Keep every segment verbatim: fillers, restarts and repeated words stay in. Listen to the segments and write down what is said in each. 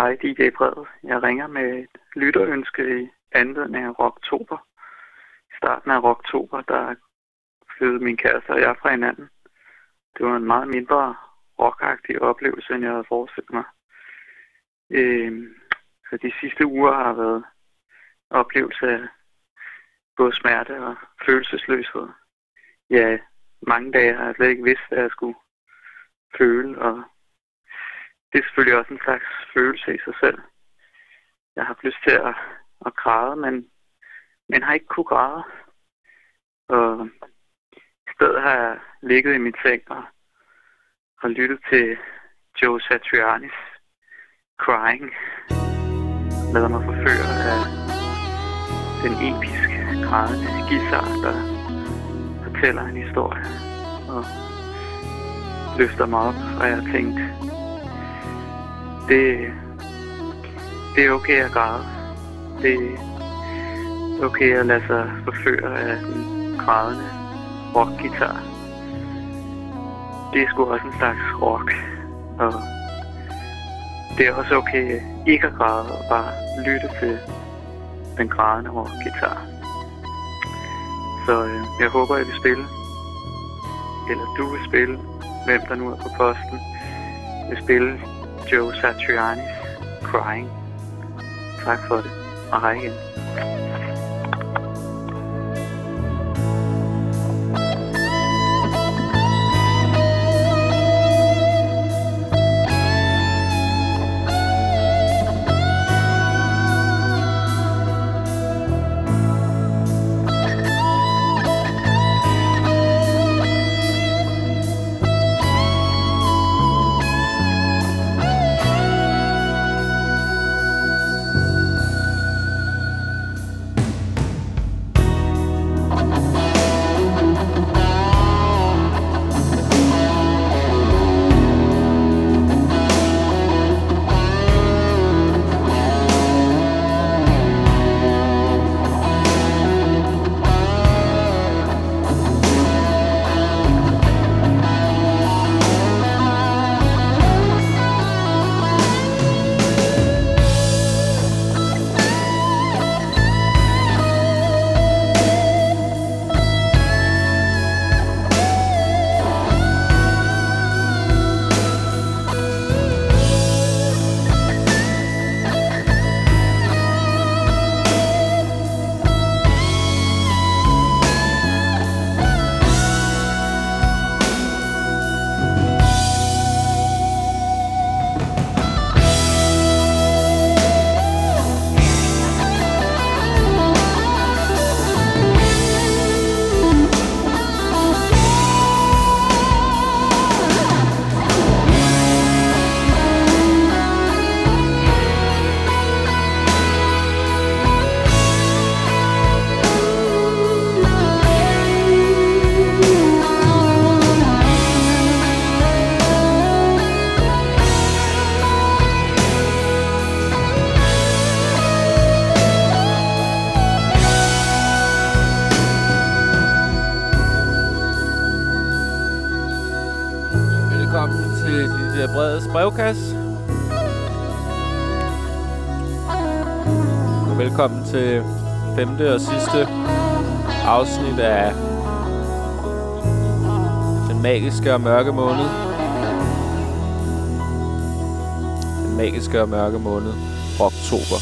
Hej D J Brede. Jeg ringer med et lytterønske i anledning af Rocktober. I starten af Rocktober, der flyttede min kæreste og jeg fra hinanden. Det var en meget mindre rockagtig oplevelse, end jeg havde forestillet mig. Øh, så de sidste uger har været oplevelse af både smerte og følelsesløshed. Ja, mange dage har jeg slet ikke vidst, hvad jeg skulle føle, og det er selvfølgelig også en slags følelse i sig selv. Jeg har lyst til at, at græde, men, men har ikke kunnet græde. Og i stedet har jeg ligget i min seng og, og lyttet til Joe Satrianis Crying. Lader mig forføre af den episke, grædende guitar, der fortæller en historie og løfter mig op, og jeg har tænkt, det, det er okay at græde. Det er okay at lade sig forføre af den grædende rockguitar. Det er sgu også en slags rock, og det er også okay ikke at græde og bare lytte til den grædende rockguitar. Så øh, jeg håber, jeg vil spille, eller du vil spille, hvem der nu er på posten, vil spille Joe Satrianis Crying. Tak for det, og hej igen. Brevkasse. Og velkommen til femte og sidste afsnit af den magiske og mørke måned. Den magiske og mørke måned. Oktober.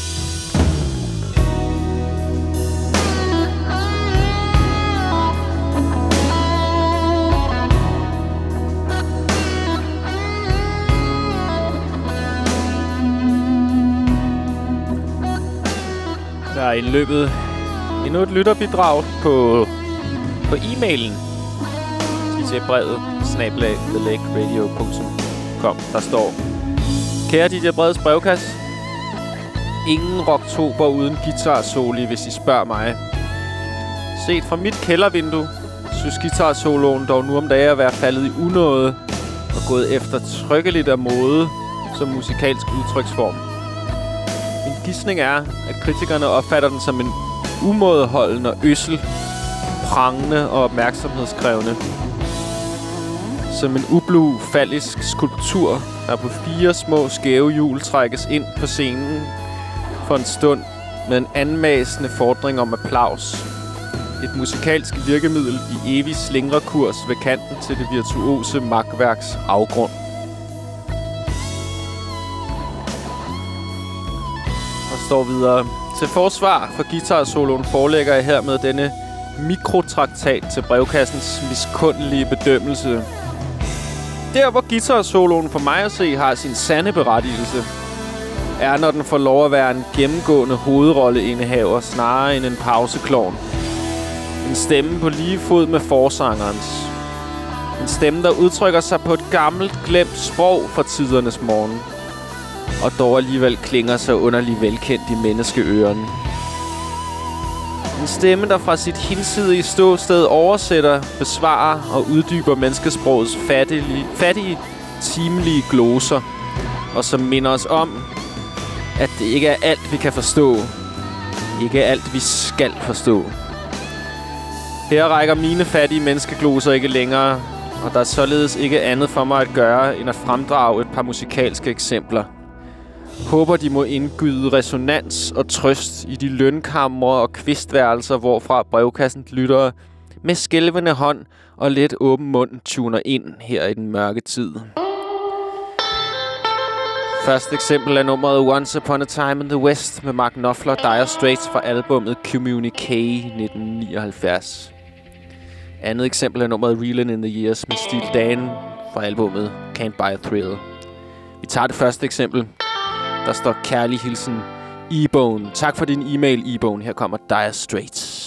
Der er indløbet endnu et lytterbidrag på, på e-mailen D J brevet snabel-a the lake radio punktum com. Der står: Kære D J Breds brevkasse, ingen rocktober uden guitar-soli, hvis I spørger mig. Set fra mit kældervindue synes guitar-soloen dog nu om dagen at være faldet i unåde og gået efter trykkeligt af mode som musikalsk udtryksform. Min gisning er, at kritikerne opfatter den som en umådeholden og øssel, prangende og opmærksomhedskrævende. som en ublu fallisk skulptur, der på fire små skæve hjul trækkes ind på scenen for en stund med en anmasende fordring om applaus. Et musikalsk virkemiddel i evig slingrekurs ved kanten til det virtuose magtværks afgrund. Og står videre. Til forsvar for guitarsoloen forelægger jeg her med denne mikrotraktat til brevkassens miskundelige bedømmelse. Der, hvor guitarsoloen for mig at se har sin sande berettigelse, er, når den får lov at være en gennemgående hovedrolleindehaver snarere end en pauseklovn. En stemme på lige fod med forsangerens. En stemme, der udtrykker sig på et gammelt, glemt sprog fra tidernes morgen. Og dog alligevel klinger så underligt velkendt i menneskeørerne. En stemme, der fra sit hinsidige ståsted oversætter, besvarer og uddyber menneskesprogets fattige, fattige timelige gloser. Og som minder os om, at det ikke er alt, vi kan forstå. Ikke alt, vi skal forstå. Her rækker mine fattige menneskegloser ikke længere, og der er således ikke andet for mig at gøre, end at fremdrage et par musikalske eksempler. Håber, de må indgyde resonans og trøst i de lønkamre og kvistværelser, hvorfra brevkassens lyttere med skælvende hånd og let åben mund tuner ind her i den mørke tid. Første eksempel er nummeret Once Upon a Time in the West med Mark Knopfler, Dire Straits fra albummet Communique nitten nioghalvfjerds. Andet eksempel er nummeret Reelin' in the Years med Steely Dan fra albummet Can't Buy a Thrill. Vi tager det første eksempel. Der står kærlig hilsen E-Bone. Tak for din e-mail, E-Bone. Her kommer Dire Straits.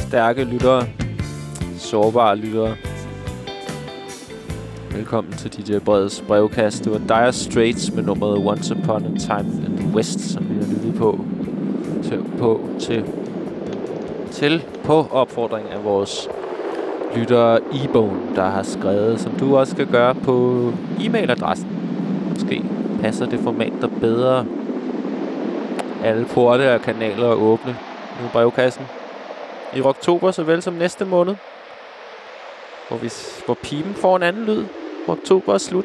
stærke lyttere. Sårbare lyttere. Velkommen til D J Breds brevkast. Det var Dire Straits med nummeret Once Upon a Time in the West, som vi har lyttet på til, på, til, til på opfordring af vores lyttere E-Bone, der har skrevet, som du også skal gøre på e-mailadressen. Måske passer det format der bedre. Alle porte og kanaler er åbne i brevkassen. I oktober, såvel som næste måned. Hvor, vi, hvor pipen får en anden lyd. Oktober er slut.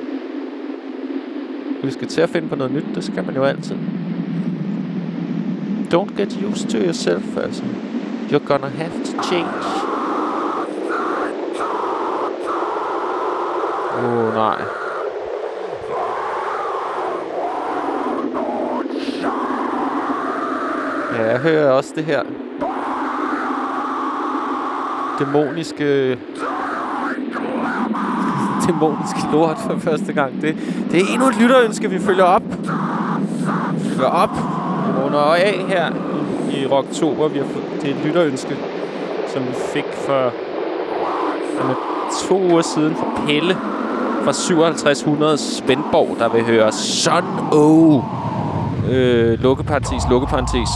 Vi skal til at finde på noget nyt. Det skal man jo altid. Don't get used to yourself, altså. You're gonna have to change. Åh, oh, nej. Ja, jeg hører også det her dæmoniske dæmoniske lort for første gang. Det, det er endnu et lytterønske, vi følger op. Vi følger op. Vi runder af her i, i oktober. Vi har fået, det er et lytterønske, som vi fik for, for to uger siden fra Pelle fra syvoghalvtreds hundrede Svendborg, der vil høre Son O. Øh, lukkeparentes, lukkeparentes.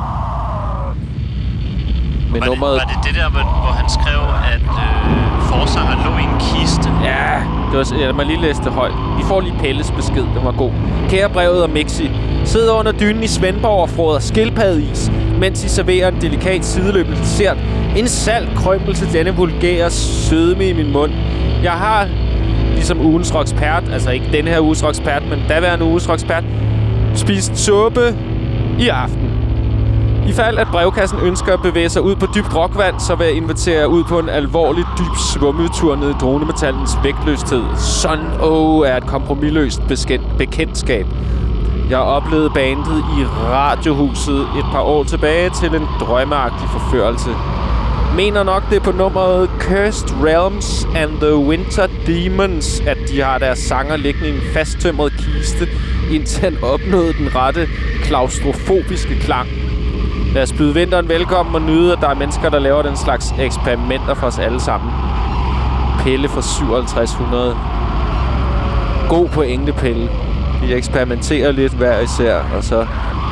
Med var, nummeret... det, var det det der, hvor han skrev, at øh, forsangeren lå i en kiste? Ja, det var, jeg må lige læse det højt. Vi får lige Pelles besked, den var god. Kære Brevet og Mixi, sidder under dynen i Svendborg og froder skildpaddeis, mens I serverer en delikat sideløbende dessert. En salt krømmel til denne vulgære sødme i min mund. Jeg har, ligesom ugens rockspert, altså ikke denne her uges rockspert, men daværende uges rockspert, spist suppe i aften. I fald at brevkassen ønsker at bevæge sig ud på dybt rockvand, så vil jeg invitere ud på en alvorlig dyb svømmetur ned i dronemetallens vægtløshed. Son O er et kompromisløst bekendtskab. Jeg oplevede bandet i Radiohuset et par år tilbage til en drømmeagtig forførelse. Mener nok det er på nummeret Cursed Realms and the Winter Demons, at de har deres sanger liggende i en fasttømret kiste, indtil han opnåede den rette klaustrofobiske klang. Lad os byde vinteren velkommen og nyde, at der er mennesker, der laver den slags eksperimenter for os alle sammen. Pelle fra syvoghalvtreds hundrede. God pointe, Pelle. Vi eksperimenterer lidt hver især, og så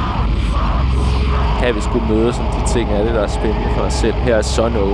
kan vi sgu møde som de ting er det, der er spændende for os selv. Her er Son O.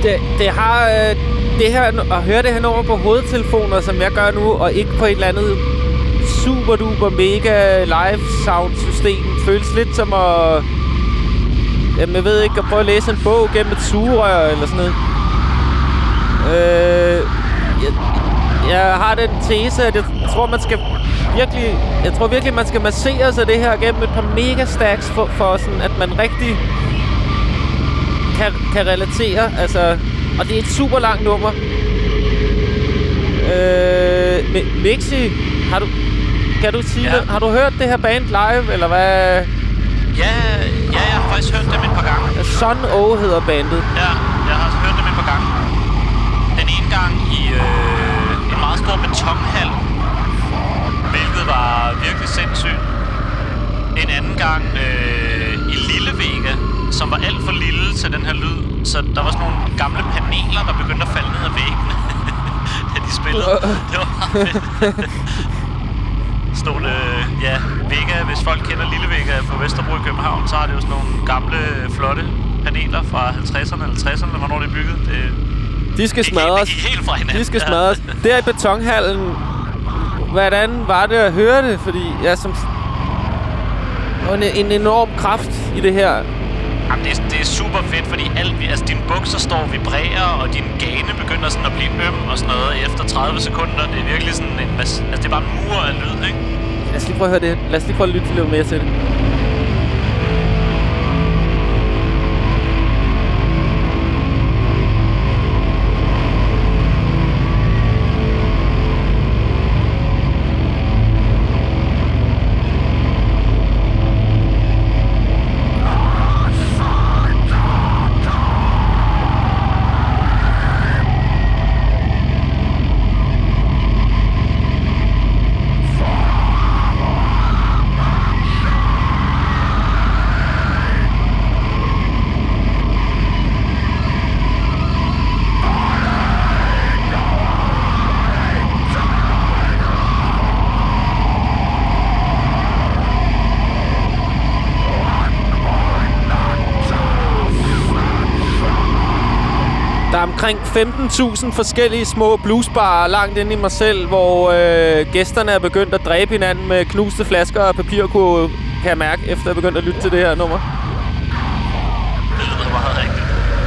det, det har øh, det her at høre det her nummer på hovedtelefoner, som jeg gør nu, og ikke på et eller andet super duper mega live sound system, føles lidt som at, jamen, jeg ved ikke, at prøve at læse en bog gennem et sugerør eller sådan noget. Øh, jeg, jeg har den tese, at jeg tror man skal virkelig, jeg tror virkelig man skal massere sig det her gennem et par mega stacks for, for sådan at man rigtig kan, kan relatere, altså, og det er et super langt nummer. Øh, Mixi, har du kan du sige, ja. Har du hørt det her band live eller hvad? Ja, ja, jeg har faktisk hørt dem et par gange. Sun O hedder bandet. Ja, jeg har hørt dem et par gange. Den ene gang i øh, en meget stor betonhal, hvilket var virkelig sindssygt. En anden gang øh, i Lille Vega, som var alt for lille til den her lyd. Så der var sådan nogle gamle paneler, der begyndte at falde ned ad væggene, da de spillede. Det var meget fedt. Stod, øh, ja, Vega, hvis folk kender Lille Vega på Vesterbro i København, så har det jo sådan nogle gamle, flotte paneler fra halvtredserne eller tresserne, hvornår det er bygget. Det, de skal det smadres. Helt, helt fra hinanden. De skal smadres. Der i betonhallen, hvordan var det at høre det? Fordi jeg som... En, en enorm kraft i det her. Jamen, det, er, det er super fedt, fordi alt, altså, dine bukser står og vibrerer, og din gane begynder sådan at blive øm og sådan noget efter tredive sekunder. Det er virkelig sådan en... Altså, det er bare en mur af lyd, ikke? Lad os lige prøve at høre det. Lad os lige prøve at lytte lidt mere til det. Der er omkring femten tusind forskellige små bluesbarer langt inde i mig selv, hvor øh, gæsterne er begyndt at dræbe hinanden med knuste flasker og papirkurve, kan jeg mærke, efter jeg er begyndt at lytte til det her nummer. Det lyder meget rigtigt.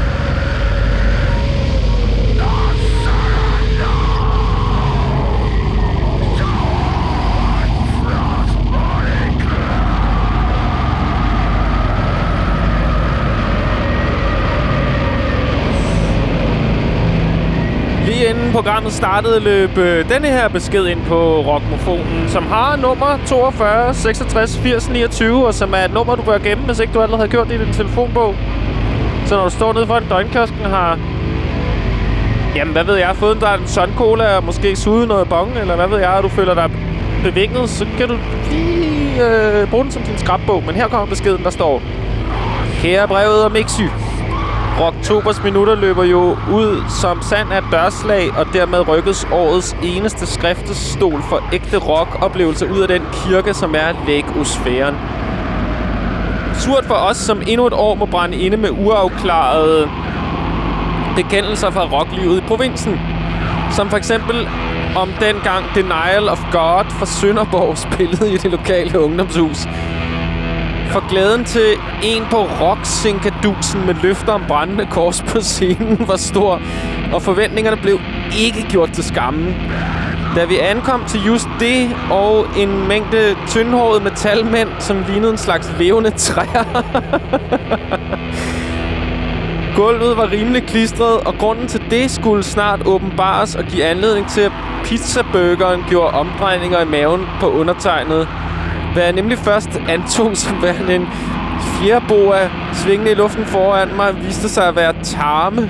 Inden programmet startede, løb øh, denne her besked ind på Rockmofonen, som har nummer toogfyrre seksogtres firs niogtyve, og som er et nummer, du bør gemme, hvis ikke du allerede har gjort det i din telefonbog. Så når du står nede foran døgnkiosken, har... Jamen, hvad ved jeg, fået der en Sun Cola og måske suget noget bong, eller hvad ved jeg, og du føler dig bevægnet, så kan du lige øh, bruge den som din skrabbog. Men her kommer beskeden, der står: Kære brevet og Mixy. Rocktobers minutter løber jo ud som sand af dørslag, og dermed rykkes årets eneste skriftestol for ægte rock-oplevelser ud af den kirke, som er Lake-osfæren. Surt for os, som endnu et år må brænde inde med uafklarede bekendelser fra rocklivet i provinsen. Som for eksempel om dengang Denial of God fra Sønderborg spillede i det lokale ungdomshus. For glæden til en på rock-sinkadusen med løfter om brændende kors på scenen var stor, og forventningerne blev ikke gjort til skamme. Da vi ankom til just det og en mængde tyndhårede metalmænd, som lignede en slags levende træer. Gulvet var rimelig klistret, og grunden til det skulle snart åbenbares og give anledning til, at pizzaburgeren gjorde omdrejninger i maven på undertegnet. Hvad jeg nemlig først antog som værende en fjerboa svingende i luften foran mig, viste sig at være tarme.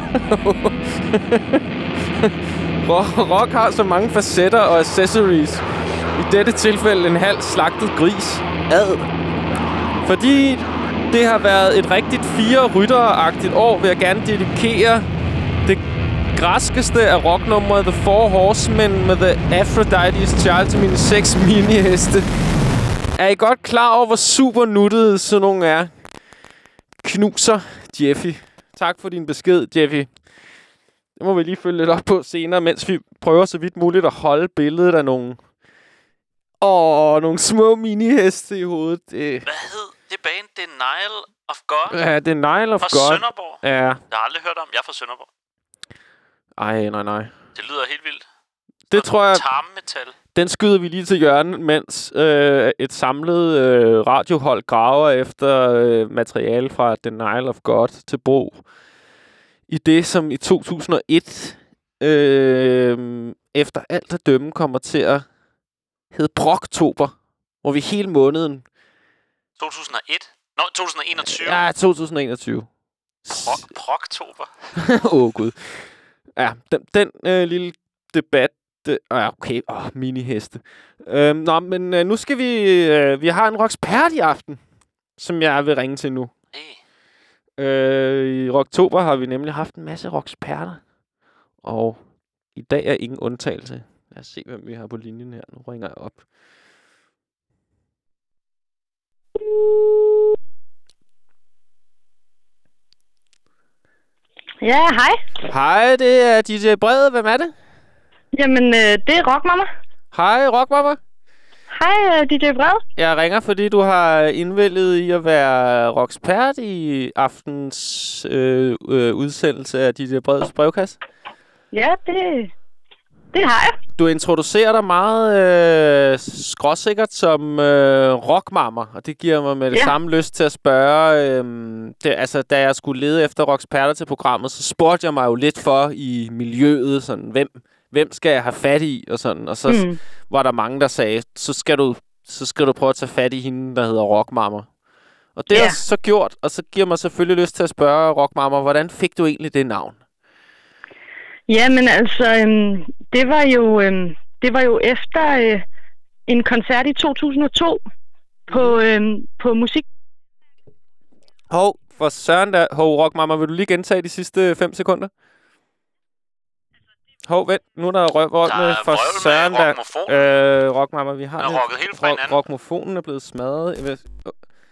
Rock har så mange facetter og accessories. I dette tilfælde en halv slagtet gris. Ad. Fordi det har været et rigtigt fire-ryttere-agtigt år, vil jeg gerne dedikere det græskeste af rocknummeret The Four Horsemen med The Aphrodite's Child til mine seks miniheste. Er I godt klar over, hvor super nuttede sådan nogle er? Knuser, Jeffy. Tak. tak for din besked, Jeffy. Det må vi lige følge lidt op på senere, mens vi prøver så vidt muligt at holde billedet af nogle... Åh, nogle små mini-heste i hovedet. Det... Hvad hed det band? Denial of God? Ja, Denial of Fra God. Fra Sønderborg? Ja. Jeg har aldrig hørt om. Jeg er fra Sønderborg. Ej, nej, nej. Det lyder helt vildt. Det tror jeg... Tarmmetal. Den skyder vi lige til hjørnet, mens øh, et samlet øh, radiohold graver efter øh, materiale fra Denial of God til brug i det, som i to tusind og et øh, efter alt at dømme kommer til at hedde Proktober, hvor vi hele måneden... to tusind og et? Nå, to tusind og enogtyve? Ja, to tusind og enogtyve. Prok- Proktober? Åh, oh, Gud. Ja, den, den øh, lille debat... Det, ah, okay, åh, oh, mini-heste. Øhm, nå, men øh, nu skal vi... Øh, vi har en rockspert i aften, som jeg vil ringe til nu. Hey. Øh, I Rocktober har vi nemlig haft en masse rocksperter. Og i dag er ingen undtagelse. Lad os se, hvem vi har på linjen her. Nu ringer jeg op. Ja, hej. Hej, det er D J Brede. Hvem er det? Jamen, øh, det er Rockmamma. Hej, Rockmamma. Hej, øh, D J Brede. Jeg ringer, fordi du har indvælget i at være rockspert i aftens øh, øh, udsendelse af D J Bredes brevkasse. Ja, det, det har jeg. Du introducerer dig meget øh, skråsikkert som øh, rockmamma, og det giver mig med det ja. samme lyst til at spørge. Øh, det, altså, da jeg skulle lede efter rocksperter til programmet, så spurgte jeg mig jo lidt for i miljøet, sådan, hvem, hvem skal jeg have fat i, og sådan. Og så mm. var der mange, der sagde, så skal du, så skal du prøve at tage fat i hende, der hedder rockmamma. Og det ja. er så gjort, og så giver mig selvfølgelig lyst til at spørge rockmamma, hvordan fik du egentlig det navn? Jamen altså, øhm, det var jo øhm, det var jo efter øh, en koncert i to tusind og to på øhm, på musik. Hov, for søren da. Hov, rockmamma, vil du lige gentage de sidste fem sekunder? Hov, vent. Nu er der røvvold med for søren da. Øh, rockmamma, vi har den. Rocket helt fra hinanden. Rockmofonen er blevet smadret. Vil... Oh.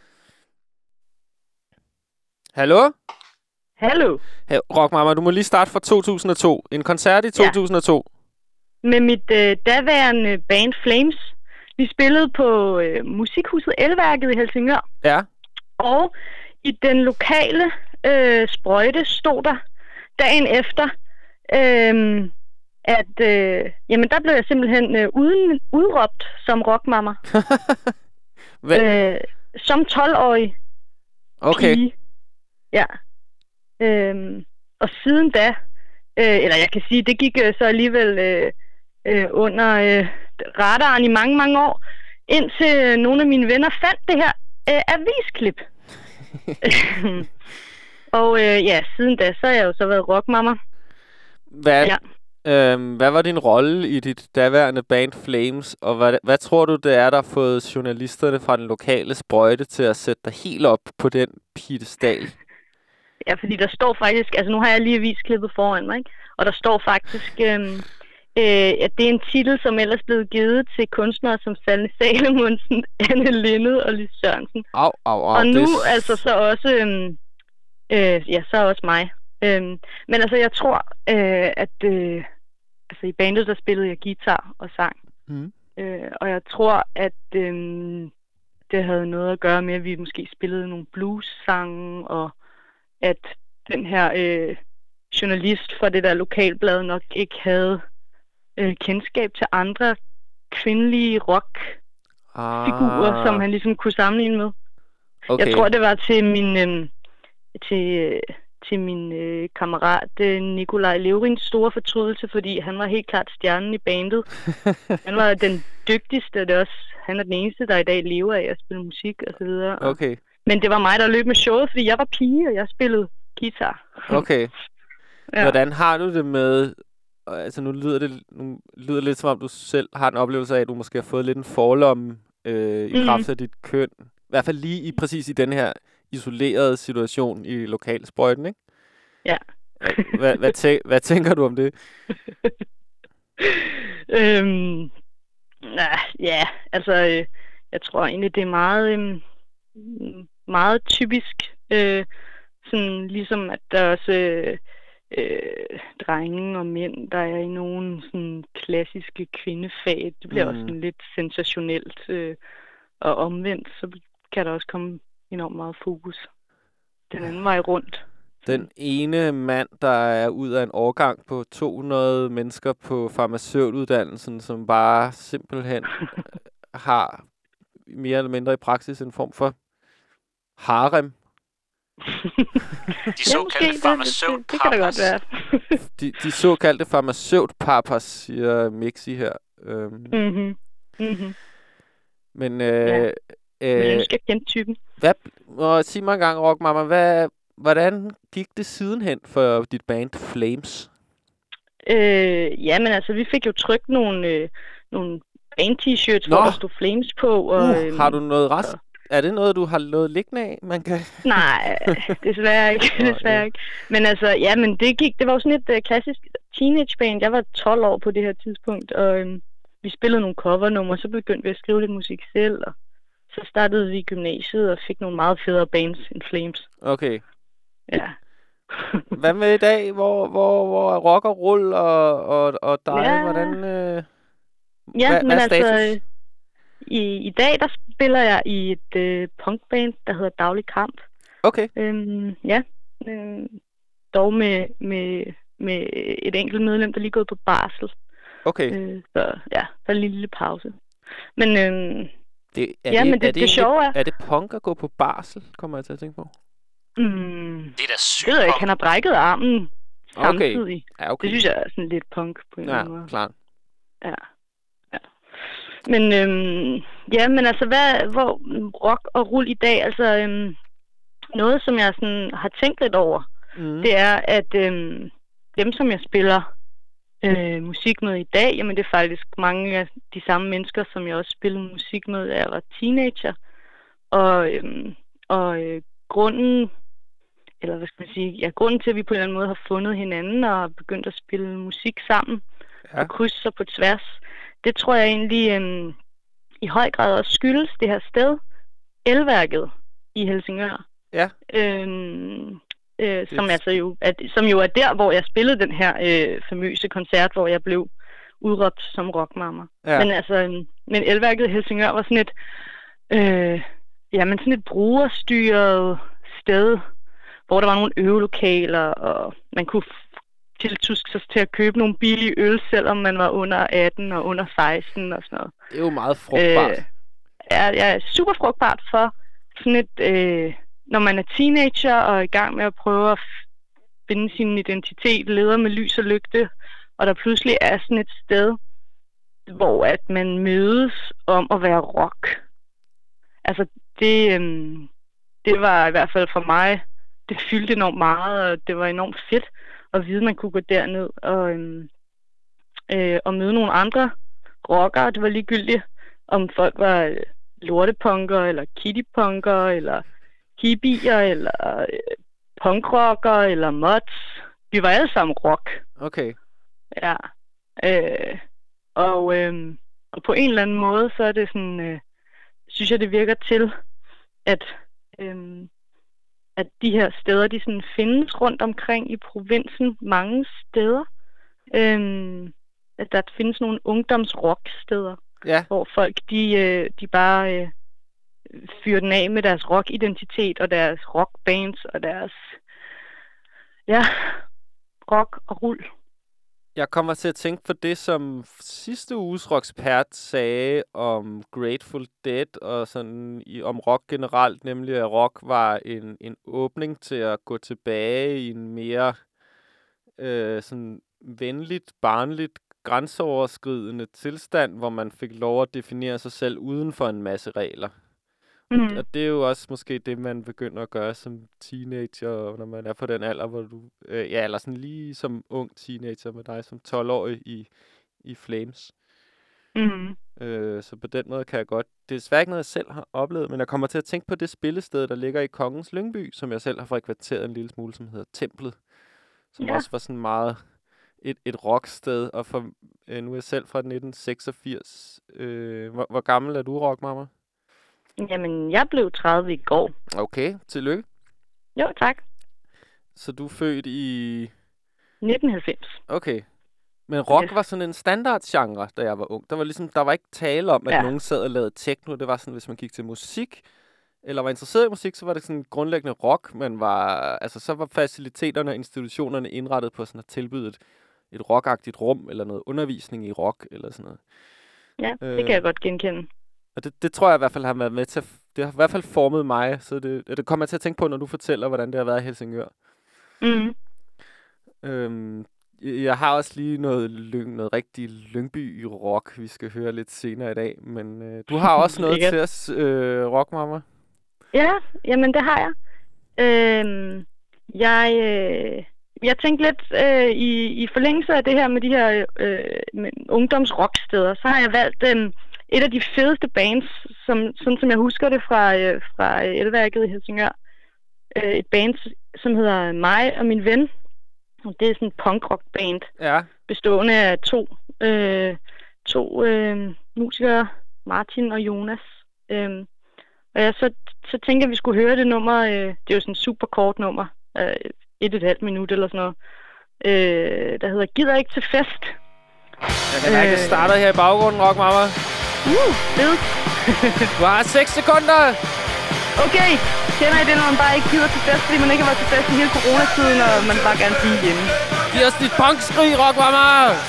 Hallo? Hallo. Hey, rockmamma, du må lige starte fra to tusind og to. En koncert i to tusind og to. Ja. Med mit øh, daværende band Flames. Vi spillede på øh, Musikhuset Elværket i Helsingør. Ja. Og i den lokale øh, sprøjte stod der dagen efter, øh, at øh, jamen der blev jeg simpelthen øh, uden, udråbt som rockmamma. øh, som tolv-årig okay. pige. Ja. Øhm, og siden da, øh, eller jeg kan sige, det gik øh, så alligevel øh, øh, under øh, radaren i mange, mange år, indtil øh, nogle af mine venner fandt det her øh, avisklip. og øh, ja, siden da, så har jeg jo så været rockmamma. Hvad, ja. øhm, hvad var din rolle i dit daværende band Flames, og hvad, hvad tror du, det er, der har fået journalisterne fra den lokale sprøjte til at sætte dig helt op på den piedestal? Ja, fordi der står faktisk, altså nu har jeg lige avisklippet foran mig, ikke? Og der står faktisk, øhm, øh, at det er en titel, som ellers blev givet til kunstnere som Sanne Salomonsen, Anne Lindet og Lis Sørensen. Au, au, au. Og nu det... altså så også, øhm, øh, ja, så også mig. Øhm, men altså jeg tror, øh, at øh, altså i bandet der spillede jeg guitar og sang. Mm. Øh, og jeg tror, at øh, det havde noget at gøre med, at vi måske spillede nogle blues-sange, og at den her øh, journalist fra det der lokalblad nok ikke havde øh, kendskab til andre kvindelige rockfigurer, ah. som han ligesom kunne sammenligne med. Okay. Jeg tror, det var til min øh, til, øh, til min øh, kammerat øh, Nikolaj Levrins store fortrydelse, fordi han var helt klart stjernen i bandet. Han var den dygtigste, og det er også, han er den eneste, der i dag lever af at spille musik og så videre. Okay. Men det var mig, der løb med showet, fordi jeg var pige, og jeg spillede guitar. Okay. Ja. Hvordan har du det med... Altså, nu lyder det, nu lyder det lidt som om, du selv har en oplevelse af, at du måske har fået lidt en forlomme øh, i mm. kraft af dit køn. I hvert fald lige i, præcis i den her isolerede situation i lokalsprøjten, ikke? Ja. Hvad, hvad, tæ- hvad tænker du om det? øhm, nah, ja, altså, øh, jeg tror egentlig, det er meget... Øh, meget typisk, øh, sådan, ligesom at der også øh, øh, drenge og mænd, der er i nogle sådan klassiske kvindefag. Det bliver mm. også sådan lidt sensationelt. Øh, og omvendt, så kan der også komme enormt meget fokus den anden vej rundt. Den ene mand, der er ud af en årgang på to hundrede mennesker på farmaceutuddannelsen, som bare simpelthen har mere eller mindre i praksis en form for harem. De såkaldte farmaceut det, det, det kan da godt være. de, de såkaldte farmaceut-papas, siger Mixi her. Øhm. Mm-hmm. Mm-hmm. Men, øh, ja. øh, Men jeg skal kende typen. Hvad, og sig mig engang, Rock Mama, hvad, hvordan gik det sidenhen for dit band Flames? Øh, jamen altså, vi fik jo trykt nogle, øh, nogle band-t-shirts, hvor der stod Flames på. Og, uh, øh, har du noget rest? Er det noget, du har noget liggende af, man kan? Nej, desværre ikke. desværre ja. ikke. Men altså, ja, men det gik. Det var jo sådan et uh, klassisk teenageband. Jeg var tolv år på det her tidspunkt, og øhm, vi spillede nogle covernumre, så begyndte vi at skrive lidt musik selv, og så startede vi i gymnasiet og fik nogle meget federe bands end Flames. Okay. Ja. Hvad med i dag? Hvor, hvor, hvor er rock og rull og, og, og dig? Ja. Hvordan, øh, ja, hvad, men hvad er altså, status? i, i dag, der spiller jeg i et øh, punkband, der hedder Daglig Kamp. Okay. Øhm, ja, øhm, dog med, med, med et enkelt medlem, der lige er gået på barsel. Okay. Øh, så ja, der er en lille, lille pause. Men, øhm, det, er ja, det, men det, er det, det sjove er... Er det punk at gå på barsel, kommer jeg til at tænke på? Mm, det er da sygt det ved jeg ikke, han har brækket armen samtidig. Okay. Ja, okay. Det synes jeg er sådan lidt punk på en ja, eller anden måde. Klart. Ja, ja. Men, øhm, ja, men altså, hvad, hvor rock og rull i dag, altså, øhm, noget, som jeg sådan har tænkt lidt over, mm. det er, at øhm, dem, som jeg spiller øh, musik med i dag, jamen det er faktisk mange af de samme mennesker, som jeg også spillede musik med, da jeg var teenager. Og, øhm, og øh, grunden, eller hvad skal man sige, ja, grunden til, at vi på en eller anden måde har fundet hinanden og begyndt at spille musik sammen, ja. Og krydse sig på tværs, det tror jeg egentlig øhm, i høj grad også skyldes det her sted, Elværket i Helsingør. Ja. Øhm, øh, som, altså jo, at, som jo er der, hvor jeg spillede den her øh, famøse koncert, hvor jeg blev udråbt som rockmamma. Ja. Men altså, men Elværket i Helsingør var sådan et, øh, jamen sådan et brugerstyret sted, hvor der var nogle øvelokaler, og man kunne tiltuske sig til at købe nogle billige øl, selvom man var under atten og under seksten og sådan noget. Det er jo meget frugtbart. Øh, ja, ja, super frugtbart for sådan et, øh, når man er teenager og er i gang med at prøve at finde sin identitet, leder med lys og lygte, og der pludselig er sådan et sted, hvor at man mødes om at være rock. Altså, det, øh, det var i hvert fald for mig, det fyldte enormt meget, og det var enormt fedt at vide, at man kunne gå derned og, øhm, øh, og møde nogle andre rockere. Det var ligegyldigt, om folk var øh, lortepunker, eller kittypunker, eller hippier, eller øh, punkrockere, eller mods. Vi var alle sammen rock. Okay. Ja. Øh, og, øh, og på en eller anden måde, så er det sådan, øh, synes jeg, det virker til, at øh, at de her steder, de sådan findes rundt omkring i provinsen mange steder. Øhm, at der findes nogle ungdomsrocksteder, ja. Hvor folk, de, øh, de bare øh, fyrer den af med deres rockidentitet og deres rockbands og deres, ja, rock og rull. Jeg kommer til at tænke på det, som sidste uges rockspert sagde om Grateful Dead og sådan i, om rock generelt, nemlig at rock var en, en åbning til at gå tilbage i en mere øh, sådan venligt, barnligt, grænseoverskridende tilstand, hvor man fik lov at definere sig selv uden for en masse regler. Mm. Og, og det er jo også måske det, man begynder at gøre som teenager, når man er på den alder, hvor du... Øh, ja, eller sådan lige som ung teenager med dig som tolv-årig i, i Flames. Mm. Øh, så på den måde kan jeg godt... Det er desværre ikke noget, jeg selv har oplevet, men jeg kommer til at tænke på det spillested, der ligger i Kongens Lyngby, som jeg selv har frekventeret en lille smule, som hedder Templet. Som ja. Også var sådan meget et, et rocksted, og for, øh, nu er jeg selv fra nitten seksogfirs. Øh, hvor, hvor gammel er du, rockmamma? Jamen, jeg blev tredive i går. Okay, tillykke. Jo, tak. Så du er født i... nitten halvfems. Okay. Men rock Yes. var sådan en standardgenre, da jeg var ung. Der var ligesom, der var ikke tale om, at Ja. nogen sad og lavede techno. Det var sådan, hvis man gik til musik, eller var interesseret i musik, så var det sådan grundlæggende rock. Man var, altså, så var faciliteterne og institutionerne indrettet på sådan at tilbyde et, et rockagtigt rum, eller noget undervisning i rock, eller sådan noget. Ja, Øh. det kan jeg godt genkende. Og det, det tror jeg i hvert fald har været med til at, det har i hvert fald formet mig, så det, det kommer jeg til at tænke på, når du fortæller, hvordan det har været i Helsingør. Mm. Øhm, jeg har også lige noget, lyng, noget rigtig Lyngby rock, vi skal høre lidt senere i dag, men øh, du har også noget til os, øh, rockmamma. Ja, jamen det har jeg. Øhm, jeg, øh, jeg tænkte lidt øh, i, i forlængelse af det her med de her øh, med ungdomsrocksteder, så har jeg valgt øh, et af de fedeste bands, som, sådan som jeg husker det fra, øh, fra Elværket i Helsingør. Øh, et band, som hedder Mig og min ven. Det er sådan en punkrock-band, ja. bestående af to, øh, to øh, musikere, Martin og Jonas. Øh, og jeg så, så tænkte jeg, at vi skulle høre det nummer. Øh, det er jo sådan et super kort nummer, øh, et og et halvt minut eller sådan noget, øh, der hedder Gider ikke til fest. Jeg kan mærke, at det starter her i baggrunden, rockmamma. Uh, fed. Du har seks sekunder. Okay, kender I det, når man bare ikke gider til fest, fordi man ikke har været til fest i hele coronatiden, og man bare gerne blive hjemme? Giv os dit punkskrig, rockmamma!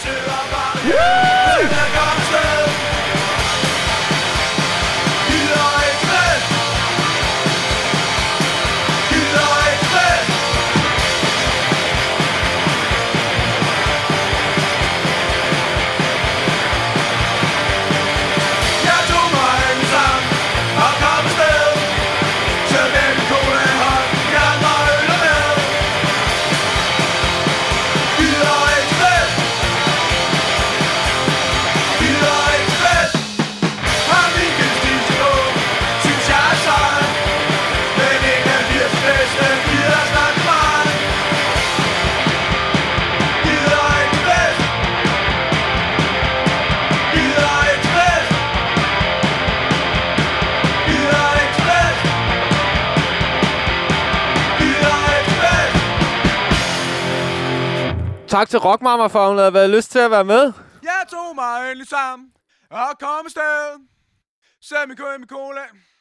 Tak til rockmamma for, at hun havde været lyst til at være med. Jeg tog mig endelig sammen og kom afsted. Sæt min kø med cola.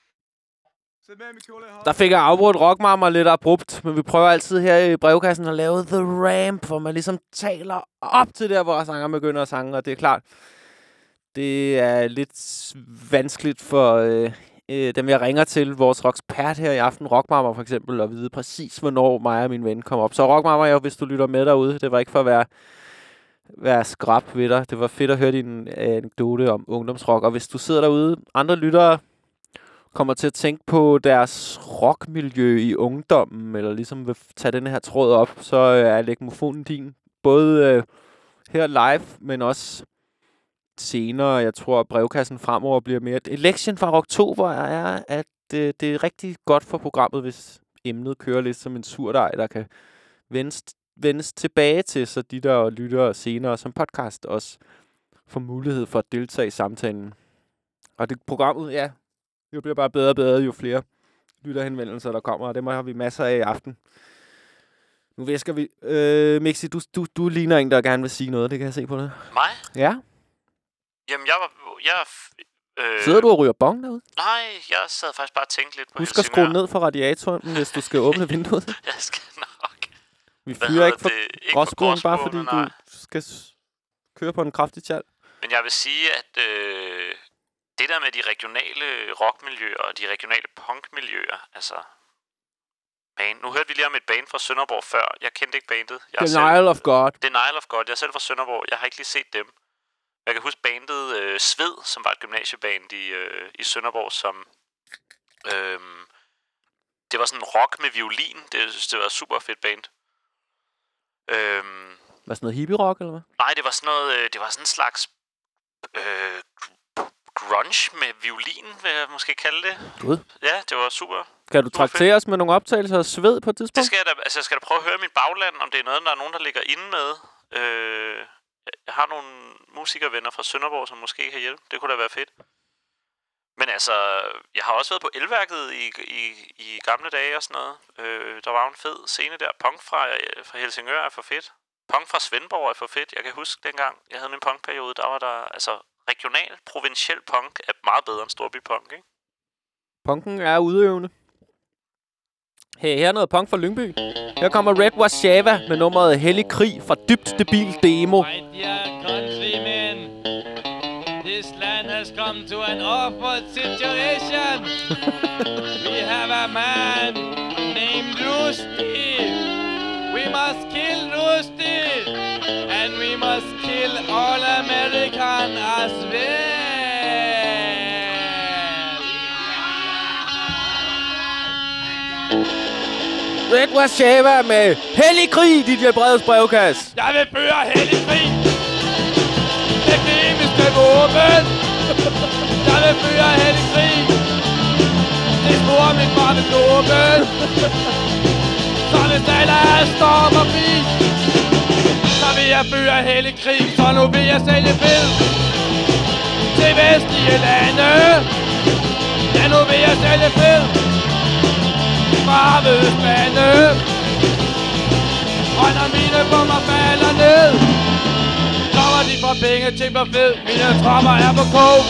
Sæt med min cola. Der fik jeg afbrudt rockmamma lidt abrupt, men vi prøver altid her i brevkassen at lave The Ramp, hvor man ligesom taler op til der, hvor sanger begynder at sange, og det er klart, det er lidt vanskeligt for øh, øh, dem, jeg ringer til, vores rockspert her i aften, rockmamma for eksempel, at vide præcis, hvornår mig og min ven kommer op. Så rockmamma, ja, hvis du lytter med derude, det var ikke for at være, være skrab ved dig. Det var fedt at høre din anekdote om ungdomsrock, og hvis du sidder derude, andre lyttere kommer til at tænke på deres rockmiljø i ungdommen, eller ligesom vil tage den her tråd op, så er legmofonen din. Både øh, her live, men også senere. Jeg tror, at brevkassen fremover bliver mere... Et lektion fra oktober er, at øh, det er rigtig godt for programmet, hvis emnet kører lidt som en surdej, der kan vendes, vendes tilbage til, så de, der lytter senere som podcast, også får mulighed for at deltage i samtalen. Og det programmet, ja, det bliver bare bedre og bedre, jo flere lytterhenvendelser, der kommer, og dem har vi masser af i aften. Nu væsker vi. Øh, Mixi, du, du, du ligner en, der gerne vil sige noget, det kan jeg se på det. Mig? Ja. Jamen, jeg var... Jeg, øh, Sidder du og ryger bong derude? Nej, jeg sad faktisk bare og tænkte lidt på Husk at skrue ned for radiatoren, hvis du skal åbne vinduet. Jeg skal nok. Vi fyrer ikke for gråsbuen, bare fordi nej. Du skal køre på en kraftig tjal. Men jeg vil sige, at øh, det der med de regionale rockmiljøer og de regionale punkmiljøer, altså... Band. Nu hørte vi lige om et band fra Sønderborg før. Jeg kendte ikke bandet. Jeg Denial of God. Denial of God. Jeg er selv fra Sønderborg. Jeg har ikke lige set dem. Jeg kan huske bandet øh, Sved, som var et gymnasieband i, øh, i Sønderborg, som... Øh, det var sådan rock med violin. Det, jeg synes, det var et super fedt band. Øh, var sådan noget hippie-rock, eller hvad? Nej, det var sådan noget... Øh, det var sådan en slags... Øh, grunge med violin, vil jeg måske kalde det. Gud. Ja, det var super. Kan du traktere os med nogle optagelser af Sved på et tidspunkt? Det skal jeg da, altså jeg skal da prøve at høre min bagland, om det er noget, der er nogen, der ligger inde med. Øh, jeg har nogle musikervenner fra Sønderborg, som måske kan hjælpe. Det kunne da være fedt. Men altså, jeg har også været på Elværket i, i, i gamle dage og sådan noget. Øh, der var jo en fed scene der. Punk fra, fra Helsingør er for fedt. Punk fra Svendborg er for fedt. Jeg kan huske dengang, jeg havde min punkperiode, der var der, altså, regional, provinciel punk er meget bedre end storbypunk, ikke? Punken er udøvende. Hey, her er noget punk fra Lyngby. Her kommer Red Warszawa med nummeret Hellig Krig fra Dybt Stabil Demo. My dear countrymen, this land has come to an awful situation. We have a man named Rusty. We must kill Rusty. And we must kill all American as well. Red Warszawa med Hellig Krig, D J Breds brevkasse. Jeg vil føre hellig krig. Det kemiske våben. Jeg vil føre hellig krig. Det spor mit varme våben. Så hvis alle stopper fri, så vil jeg føre hellig krig. Så nu vil jeg sælge fed til vestlige lande. Ja, nu vil jeg sælge fed farvede spande. Og når mine bomber falder ned, kommer de for penge til på fed. Mine tropper er på coke.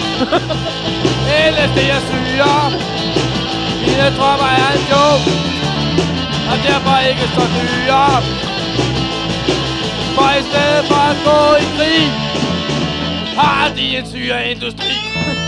L S D er syre. Mine tropper er en joke, og derfor ikke så dyre. For i stedet for at gå i krig, har de en syre industri.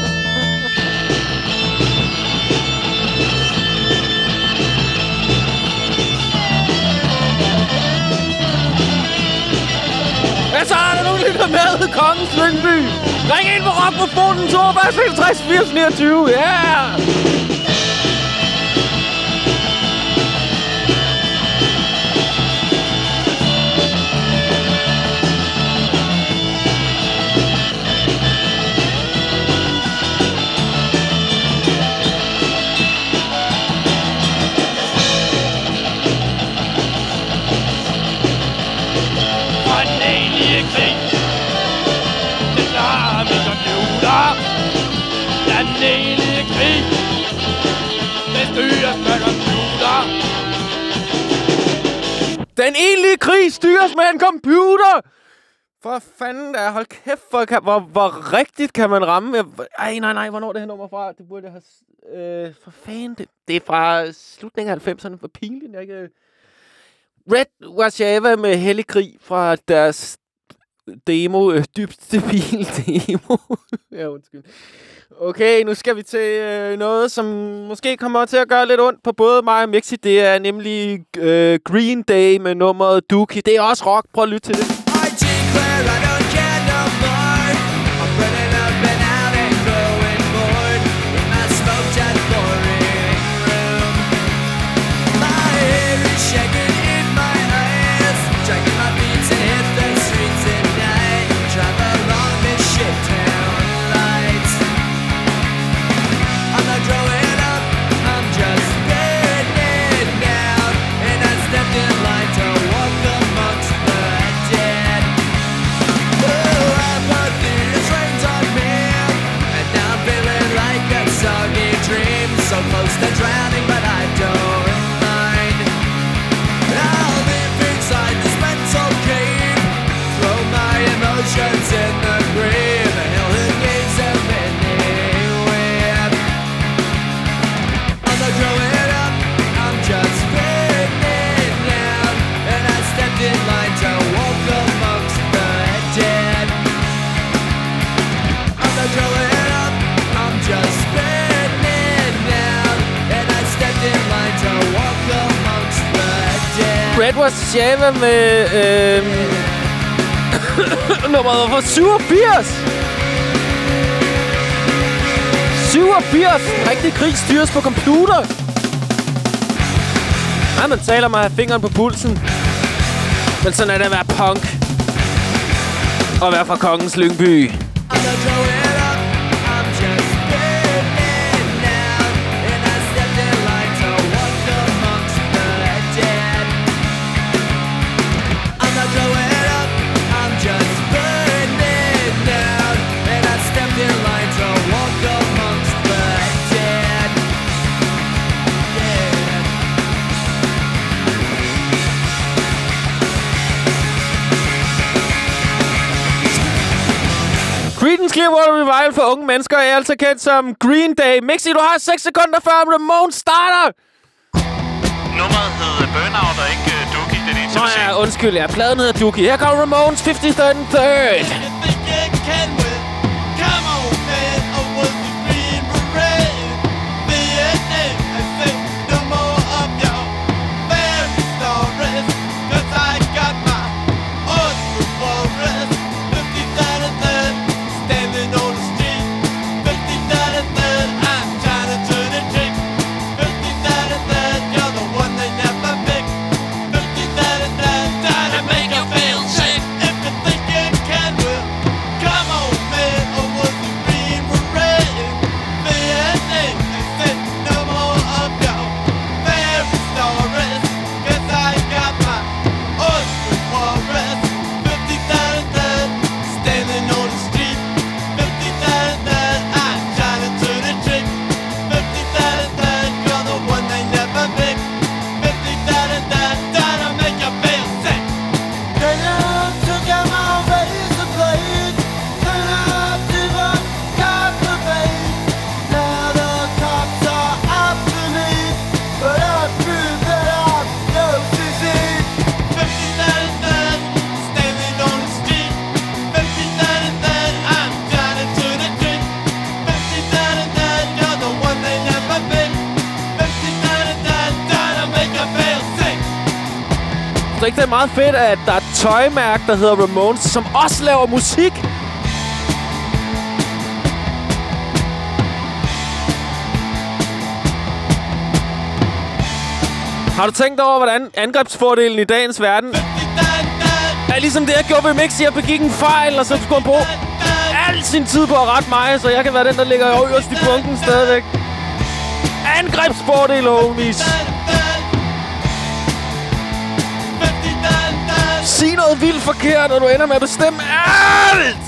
Altså, er der nogen lytter med? Kongens Lyngby. Ring ind på rockmofonen toogfyrre seksogtres firs niogtyve. Ja! Yeah! Den egentlige krig, det styres med computer. Den egentlige krig styres med en computer! For fanden da, hold kæft, for, kan, hvor, hvor rigtigt kan man ramme? Ej, nej, nej, hvornår er det her nummer fra? Det burde jeg have... Øh, for fanden, det, det er fra slutningen af halvfemserne, for pinligt, jeg ikke... Red Warszawa med Hellig Krig fra deres demo, øh, dybt stabil demo. Ja, undskyld. Okay, nu skal vi til øh, noget, som måske kommer til at gøre lidt ondt på både mig og Mixi. Det er nemlig øh, Green Day med nummeret Dookie. Det er også rock. Prøv at lytte til det. So close to drowning, but I don't mind. I'll live inside this mental cave, throw my emotions in the grave, and hell who gives them anywhere. I'm not growing up, I'm just spinning down, and I stepped in line to walk amongst the dead. I'm not growing up, I'm just spinning. Red Warszawa med øh, nummeret fra syvogfirs. syvogfirs. Rigtig krig styres på computer. Nej, man taler om at have fingeren på pulsen. Men sådan er det at være punk. Og være fra Kongens Lyngby. Just burning down, and I stepped in line to walk amongst Creedence Clearwater Revival for unge mennesker er altså kendt som Green Day. Mixi, du har seks sekunder før Ramones starter. Nummeret hed Burnout og ikke uh, Dookie. Det er det eneste, Nå ja, undskyld. Ja, pladen hedder Dookie. Her kommer Ramones fifty-third and third. Ikke det er meget fedt, at der er et tøjmærke, der hedder Ramones, som også laver musik. Har du tænkt over, hvordan angrebsfordelen i dagens verden er ligesom det, jeg gjorde ved Mixi? Jeg begik en fejl, og så skulle han bruge al sin tid på at rette mig, så jeg kan være den, der ligger øverst i bunken stadigvæk. Angrebsfordel, homies. Sig noget vildt forkert, og du ender med at bestemme alt!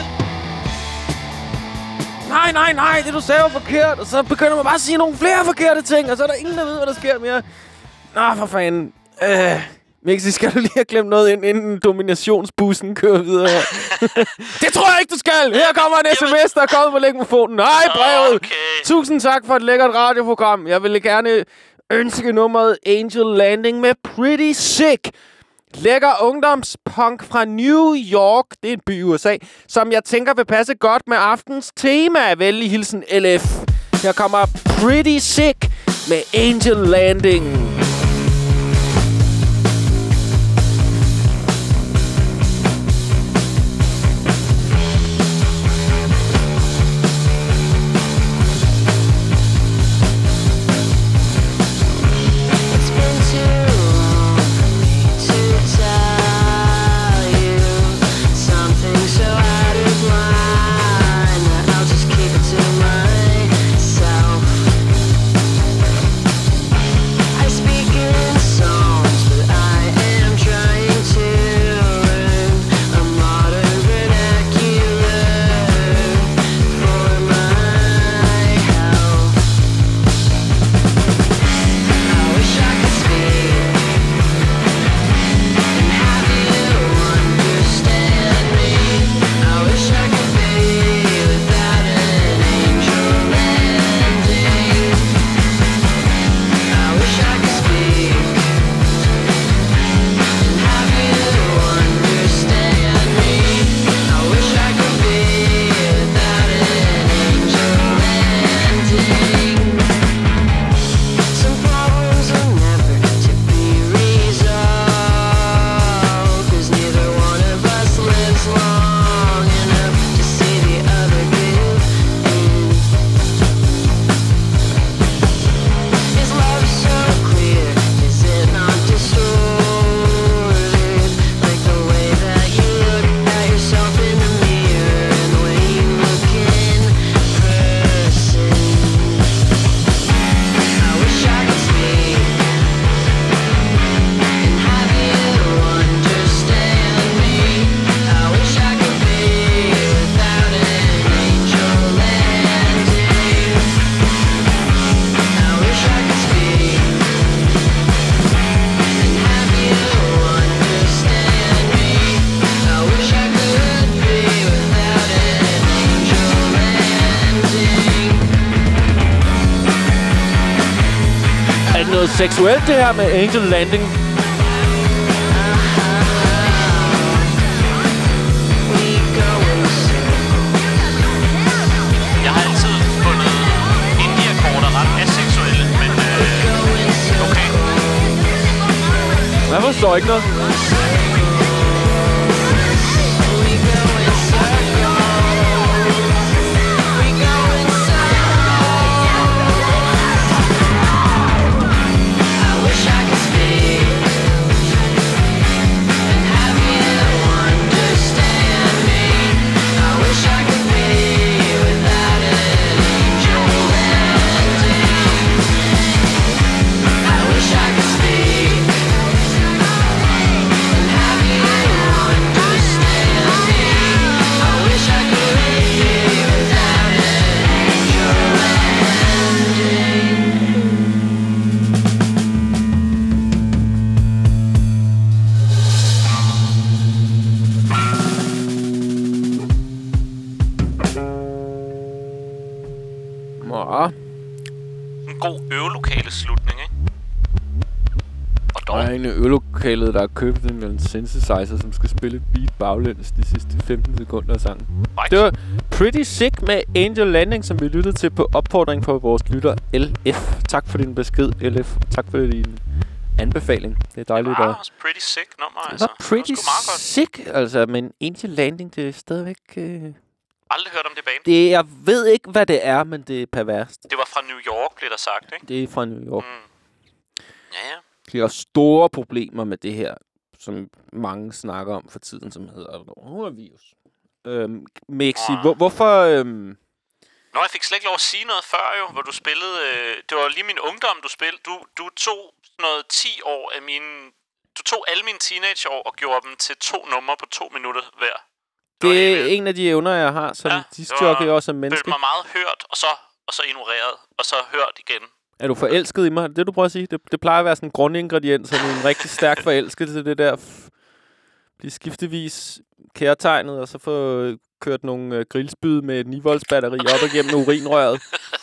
Nej, nej, nej, det du sagde var forkert. Og så begynder man bare at sige nogle flere forkerte ting, og så er der ingen, der ved, hvad der sker mere. Nå, for fanden. Øh, Mixi, skal du lige have glemt noget, ind, inden dominationsbussen kører videre her? Det tror jeg ikke, du skal! Her kommer en sms, der er kommet på lægmofonen. Nej, brevet! Okay. Tusind tak for et lækkert radioprogram. Jeg ville gerne ønske nummeret Angel Landing med Pretty Sick. Lækker ungdomspunk fra New York, det er en by i U S A, som jeg tænker vil passe godt med aftens tema. Venlig hilsen L F. Her kommer Pretty Sick med Angel Landing. I speak noget seksuelt, det her med Angel Landing. Jeg har altid fundet indie-akkorder ret aseksuelle, men øh, okay. Jeg forstår ikke noget. En god øvelokale slutning, ikke? Og dog. Der er en i øvelokalet, der har købt en, en synthesizer, som skal spille et beat baglæns de sidste femten sekunder af sangen. Right. Det var Pretty Sick med Angel Landing, som vi lyttede til på opfordring fra vores lytter L F. Tak for din besked, L F. Tak for din anbefaling. Det er dejligt. Det var også Pretty Sick nummer, altså. Det var Pretty det var meget godt. Sick, altså. Men Angel Landing, det er stadigvæk... Øh... Aldrig hørt om det band. Det, jeg ved ikke, hvad det er, men det er perverst. Det var fra New York, blev der sagt, ikke? Det er fra New York. Mm. Ja, ja. De har store problemer med det her, som mange snakker om for tiden, som hedder coronavirus. Øhm, Mexi, oh. hvor, hvorfor... Øhm... Nå, jeg fik slet ikke lov at sige noget før jo, hvor du spillede... Øh, det var lige min ungdom, du spillede. Du, du tog sådan noget ti år af mine... Du tog alle mine teenageår og gjorde dem til to numre på to minutter hver. Det, det er en af de evner, jeg har som ja, discjockey og som menneske. Jeg følte mig meget hørt, og så, og så ignoreret, og så hørt igen. Er du forelsket i mig? Det du prøver at sige? Det, det plejer at være sådan en grundingrediens, som en rigtig stærk forelskelse, det der... F- blive skiftevis kærtegnet, og så få kørt nogle øh, grillspyd med et ni volts batteri op igennem urinrøret.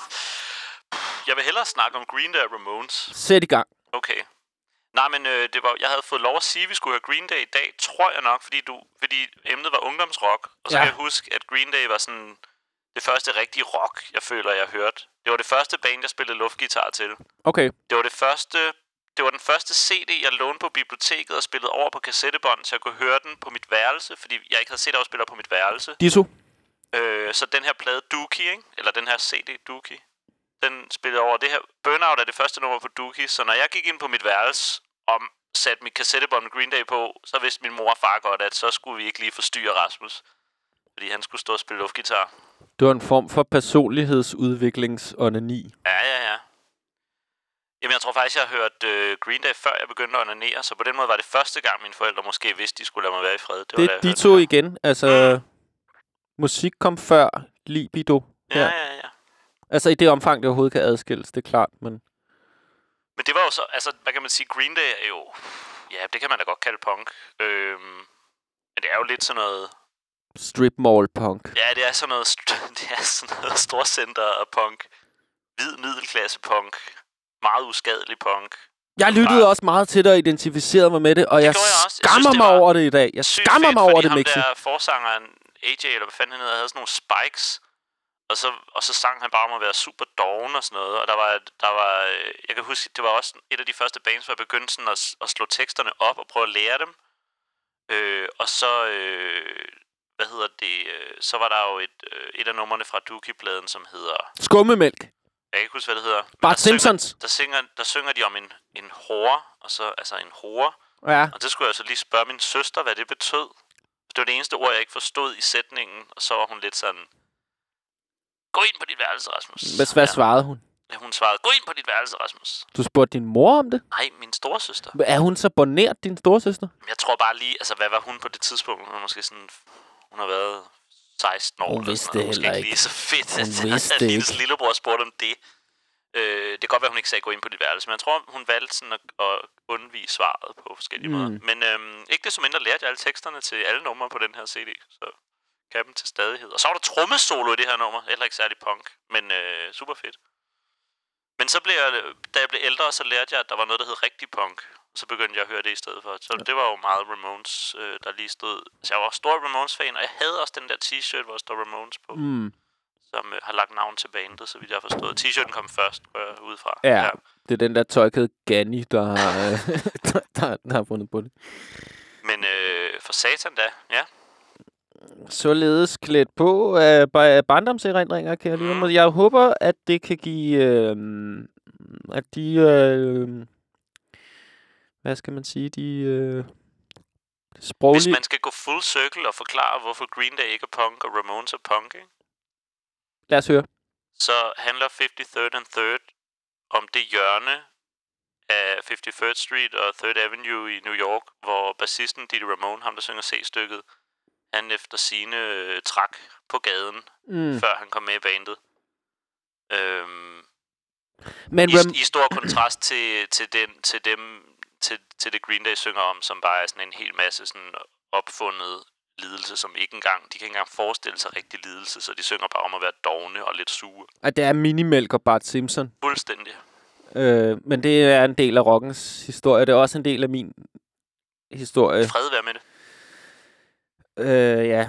Jeg vil hellere snakke om Green Day og Ramones. Sæt i gang. Okay. Nej, men øh, det var, jeg havde fået lov at sige, at vi skulle høre Green Day i dag, tror jeg nok, fordi, du, fordi emnet var ungdomsrock. Og så ja. kan jeg huske, at Green Day var sådan det første rigtige rock, jeg føler, jeg hørte. Det var det første band, jeg spillede luftgitar til. Okay. Det var det første... Det var den første C D, jeg lånte på biblioteket og spillede over på kassettebånd, så jeg kunne høre den på mit værelse, fordi jeg ikke havde set afspiller på mit værelse. Ditto. Øh, så den her plade Dookie, ikke? Eller den her C D Dookie, den spillede over. Det her Burnout er det første nummer på Dookie, så når jeg gik ind på mit værelse og satte mit kassettebånd med Green Day på, så vidste min mor og far godt, at så skulle vi ikke lige forstyrre Rasmus, fordi han skulle stå og spille luftgitar. Det var en form for personlighedsudviklingsonani. Ja, ja, ja. Jamen, jeg tror faktisk, jeg har hørt øh, Green Day, før jeg begyndte at onanere, så på den måde var det første gang, mine forældre måske vidste, de skulle lade mig være i fred. Det, det var, de to igen. Altså, mm. musik kom før libido. Ja, ja, ja, ja. Altså, i det omfang, det overhovedet kan adskilles, det er klart, men... Men det var jo så, altså, hvad kan man sige, Green Day er jo... Ja, det kan man da godt kalde punk. Øhm, men det er jo lidt sådan noget... Strip mall punk. Ja, det er sådan noget, det er sådan noget storcenter og punk. Hvid middelklasse punk. Meget uskadelig punk. Jeg lyttede bare også meget til det og identificerede mig med det, og det jeg, jeg skammer jeg synes, mig over det i dag. Jeg skammer fedt, mig over det, Mixi. Fordi ham der forsangeren, A J, eller hvad fanden han hedder, havde sådan nogle spikes, og så, og så sang han bare om at være super doven og sådan noget, og der var, der var, jeg kan huske, det var også et af de første bands, hvor jeg begyndte sådan at, at slå teksterne op og prøve at lære dem. Øh, og så, øh, hvad hedder det, øh, så var der jo et, øh, et af numrene fra Dookie-pladen, som hedder... Skummemælk. Jeg kan ikke huske, hvad det hedder. Bart Simpsons. Synger, der, synger, der synger de om en, en hore, og så, altså en hore. Ja. Og det skulle jeg så lige spørge min søster, hvad det betød. Det var det eneste ord, jeg ikke forstod i sætningen, og så var hun lidt sådan... Gå ind på dit værelse, Rasmus. Hvad, hvad ja. svarede hun? Ja, hun svarede, gå ind på dit værelse, Rasmus. Du spurgte din mor om det? Nej, min storesøster. Er hun så bonert, din storesøster? Jeg tror bare lige, altså hvad var hun på det tidspunkt? Hun var måske sådan... Hun har været seksten år. Hun vidste det heller ikke. Lige så fedt, hun at, vidste at det hendes ikke. lillebror spurgte om det. Øh, det kan godt være, hun ikke sagde, gå ind på dit værelse, men jeg tror, hun valgte sådan at, at undvige svaret på forskellige mm. måder. Men øhm, ikke desto mindre lærte jeg alle teksterne til alle numre på den her C D, så kan dem til stadighed. Og så var der trommesolo i det her nummer, heller ikke særlig punk, men øh, super fedt. Men så blev jeg, da jeg blev ældre, så lærte jeg, at der var noget, der hed rigtig punk. Så begyndte jeg at høre det i stedet for. Så ja. Det var jo meget Ramones, øh, der lige stod. Så jeg var stor Ramones-fan, og jeg havde også den der t-shirt, hvor der står Ramones på. Mm. Som øh, har lagt navn til bandet, så vidt jeg har forstået. T-shirten kom først, går jeg udefra. Ja, ja, det er den der tolkede Ganni, der, øh, der, der, der har fundet på det. Men øh, for satan da, ja. Således klædt på af uh, barndomserindringer, kan jeg lige mm. Jeg håber, at det kan give... Øh, at de... Øh, hvad skal man sige? De... Øh, sproglige... Hvis man skal gå full circle og forklare, hvorfor Green Day ikke er punk, og Ramones er punk, ikke? Lad os høre. Så handler fifty-third and third om det hjørne af fifty-third Street og third Avenue i New York, hvor bassisten Didi Ramone, ham der synger C-stykket, han efter sine øh, trak på gaden, mm. før han kom med i bandet. Øhm, Men i, Ram- I stor kontrast til, til, den, til dem, til, til det Green Day synger om, som bare er sådan en hel masse sådan opfundet lidelse, som ikke engang, de kan ikke engang forestille sig rigtig lidelse, så de synger bare om at være dovne og lidt sure. Og det er Minimælk og Bart Simpson. Fuldstændig. Øh, men det er en del af rockens historie. Det er også en del af min historie. Fred være med det. Øh, ja.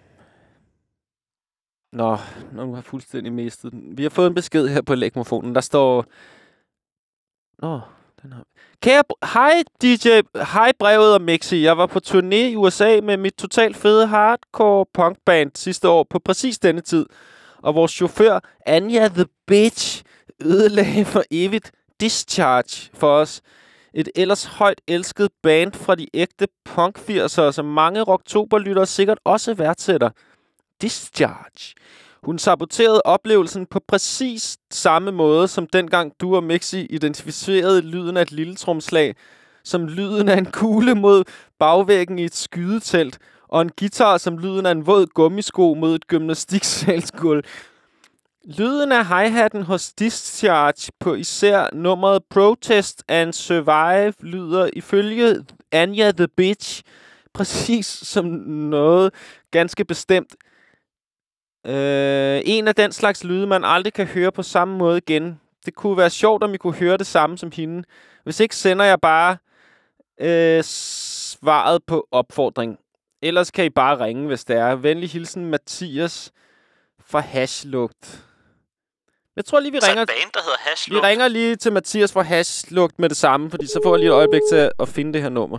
Nå, nu har jeg fuldstændig mistet den. Vi har fået en besked her på lægmofonen. Der står... Nå, den har... Kære... Hej D J... Hej brevet og Mixi. Jeg var på turné i U S A med mit totalt fede hardcore punkband sidste år på præcis denne tid. Og vores chauffør, Anja the Bitch, ødelagde for evigt Discharge for os. Et ellers højt elsket band fra de ægte punk firsere, som mange rocktoberlyttere sikkert også værdsætter. Discharge. Hun saboterede oplevelsen på præcis samme måde, som dengang du og Mixi identificerede lyden af et lille tromslag, som lyden af en kugle mod bagvæggen i et skydetelt, og en guitar som lyden af en våd gummisko mod et gymnastiksalsgulv. Lyden af hi-hatten hos Discharge på især nummeret Protest and Survive lyder ifølge Anja the Bitch præcis som noget ganske bestemt. Øh, en af den slags lyde, man aldrig kan høre på samme måde igen. Det kunne være sjovt, om I kunne høre det samme som hende. Hvis ikke, sender jeg bare øh, svaret på opfordring. Ellers kan I bare ringe, hvis det er. Venlig hilsen, Mathias fra Hashlugt. Jeg tror lige, vi så ringer... band, der hedder Hashlugt. Vi ringer lige til Mathias fra Hashlugt med det samme, fordi så får jeg lige et øjeblik til at finde det her nummer.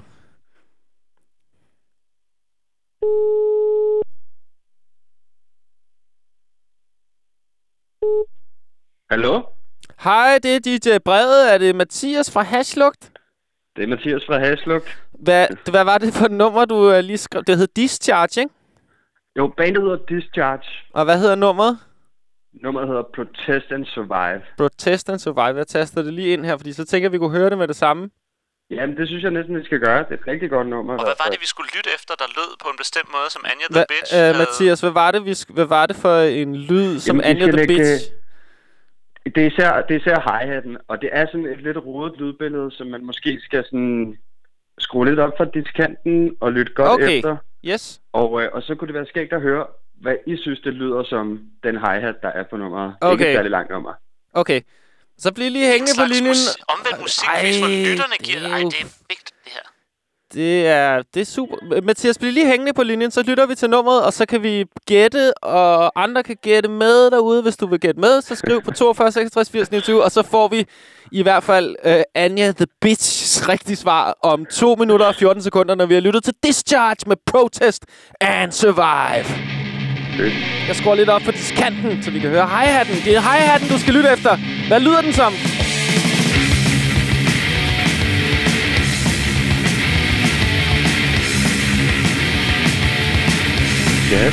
Hallo? Hej, det er D J Brede. Er det Mathias fra Hashlugt? Det er Mathias fra Hashlugt. Hvad, hvad var det for et nummer, du lige skrev? Det hed Discharge, ikke? Jo, bandet hedder Discharge. Og hvad hedder nummeret? Nummeret hedder Protest and Survive. Protest and Survive. Jeg taster det lige ind her, fordi så tænker vi kunne høre det med det samme. Jamen, det synes jeg næsten, vi skal gøre. Det er et rigtig godt nummer. Og hvad var det, vi skulle lytte efter, der lød på en bestemt måde, som Anja the Bitch? Øh, havde... Mathias, hvad var det, vi sk- hvad var det for en lyd, som Jamen, Anja the lægge... Bitch? Det er især, det er især hi-hatten, og det er sådan et lidt rodet lydbillede, som man måske skal sådan skrue lidt op for diskanten og lytte godt okay. efter. Yes. Og, øh, og så kunne det være skægt at høre, hvad I synes, det lyder som den hi-hat, der er på nummeret. Okay. Ikke et særlig langt nummer. Okay. Så bliv lige hængende på linjen. Mus- omvendt musikquiz, hvor lytterne giver... Ej, det er vigtigt, det her. Det er, det er super. Mathias, bliv lige hængende på linjen, så lytter vi til nummeret, og så kan vi gætte, og andre kan gætte med derude. Hvis du vil gætte med, så skriv på toogfyrre seksogtres firs niogtyve, og så får vi i hvert fald uh, Anja the Bitch's rigtige svar om to minutter og fjorten sekunder, når vi har lyttet til Discharge med Protest and Survive. Jeg skruer lidt op på diskanten, så vi kan høre hi-hatten. Det er hi-hatten, du skal lytte efter. Hvad lyder den som? Ja.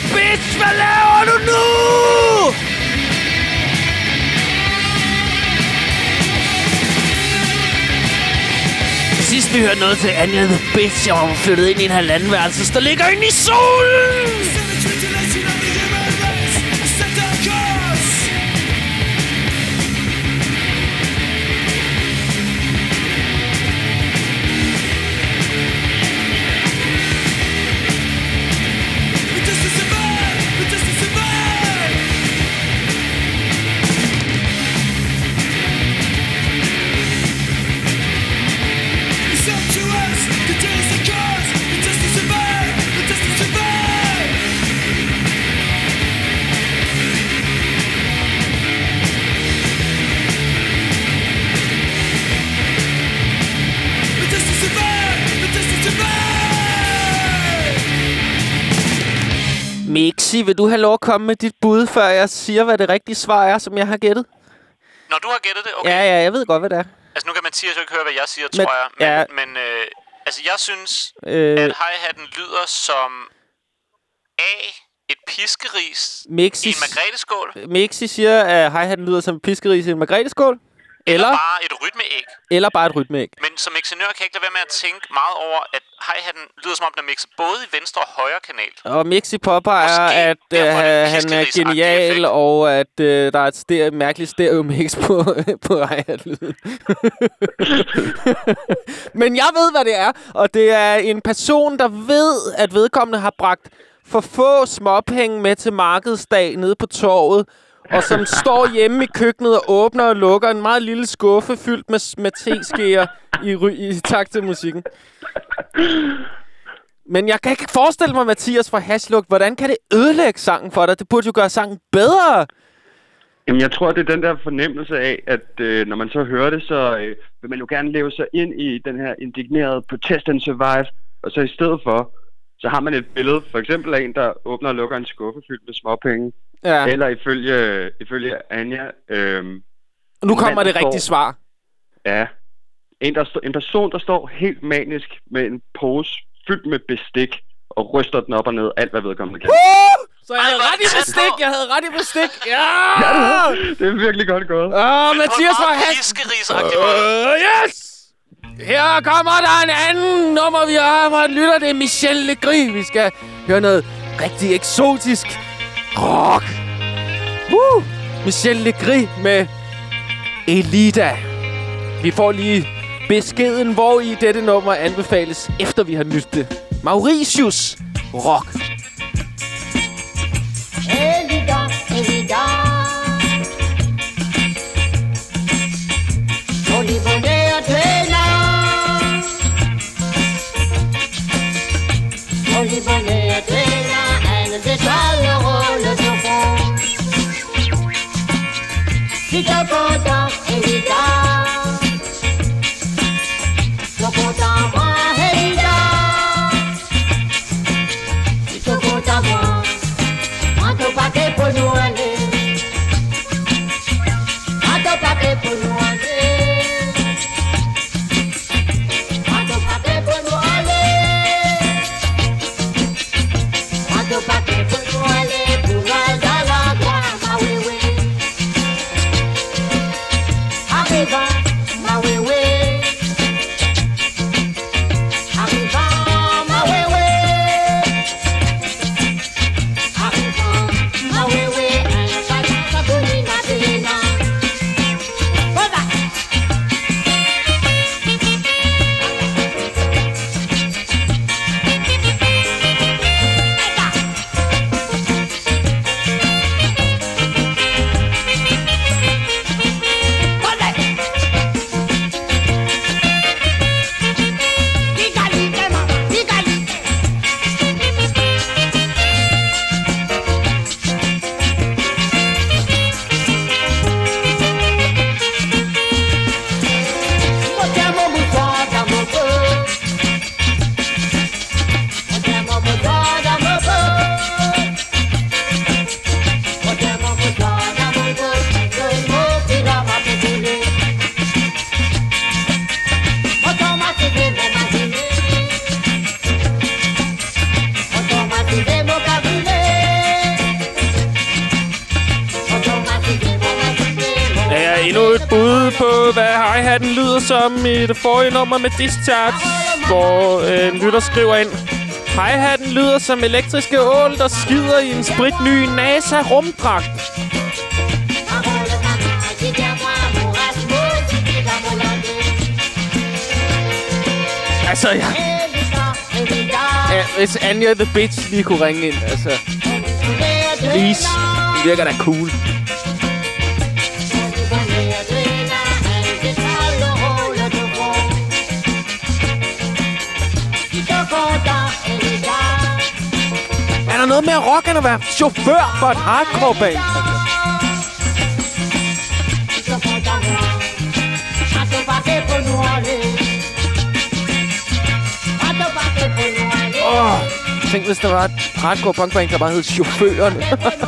bitch, hvad laver du nu? Sidst vi hørte noget til Anja the Bitch, jeg var flyttet ind i en halvandenværelse, der ligger inde i solen! Mixi, vil du have lov at komme med dit bud, før jeg siger, hvad det rigtige svar er, som jeg har gættet? Når du har gættet det? Okay. Ja, ja, jeg ved godt, hvad det er. Altså, nu kan Mathias jo ikke høre, hvad jeg siger, men, tror jeg. Men, ja. men øh, altså, jeg synes, øh, at hi-hatten lyder som A, et piskeris Mixi, i en margreteskål. Mixi siger, at hi-hatten lyder som et piskeris i en margreteskål. Eller, eller bare et rytmeæg. Eller bare et rytmeæg. Men som mixenør kan jeg ikke lade være med at tænke meget over, at hi-hatten lyder som om, den er mixet både i venstre og højre kanal. Og Mixi påpeger, at øh, han er genial, og at øh, der er et stereo, mærkeligt stereo-mix på, på hi-hat-lyden. Men jeg ved, hvad det er, og det er en person, der ved, at vedkommende har bragt for få småpenge med til markedsdag nede på torvet, og som står hjemme i køkkenet og åbner og lukker en meget lille skuffe fyldt med, med teskeer i, ry- i takt til musikken. Men jeg kan ikke forestille mig, Mathias fra Hashluk, hvordan kan det ødelægge sangen for dig? Det burde jo gøre sangen bedre. Jamen, jeg tror, det er den der fornemmelse af, at øh, når man så hører det, så øh, vil man jo gerne leve sig ind i den her indignerede protest and survive, og så i stedet for, så har man et billede, for eksempel af en, der åbner og lukker en skuffe fyldt med småpenge. Ja. Eller ifølge, ifølge Anja... Øhm, nu kommer det rigtige svar. Ja. En, der, en person, der står helt manisk med en pose fyldt med bestik og ryster den op og ned, alt hvad vedkommende kan. Uh! Så jeg havde ret i bestik! Jeg havde ret i bestik! Ja! Ja, det, det er virkelig godt gået. Åh, uh, Mathias var haskerisagtig. Uh, yes! Her kommer der en anden nummer, vi har fra en lytter. Det er Michel Legris. Vi skal høre noget rigtig eksotisk rock. Woo! Michel Legris med Elida. Vi får lige beskeden, hvor i dette nummer anbefales, efter vi har nydt det. Mauritius rock. Elida, Elida. Olivonea tena. Olivonea tena. And the tall roll to fall. Sita kota, Elida. Sokota wa Elida. på, hvad hi-hatten lyder som i det forrige nummer med Discharge, hvor øh, en lytter skriver ind. Hi-hatten lyder som elektriske ål, der skider i en spritny NASA-rumdragt. Altså, ja. ja hvis Anja the Bitch lige kunne ringe ind, altså. Please. Det virker da cool. Er der noget mere rock end at være chauffør for et hardcore-band? Åh, oh, tænk hvis der var et hardcore punkband, der bare hed Chaufføren.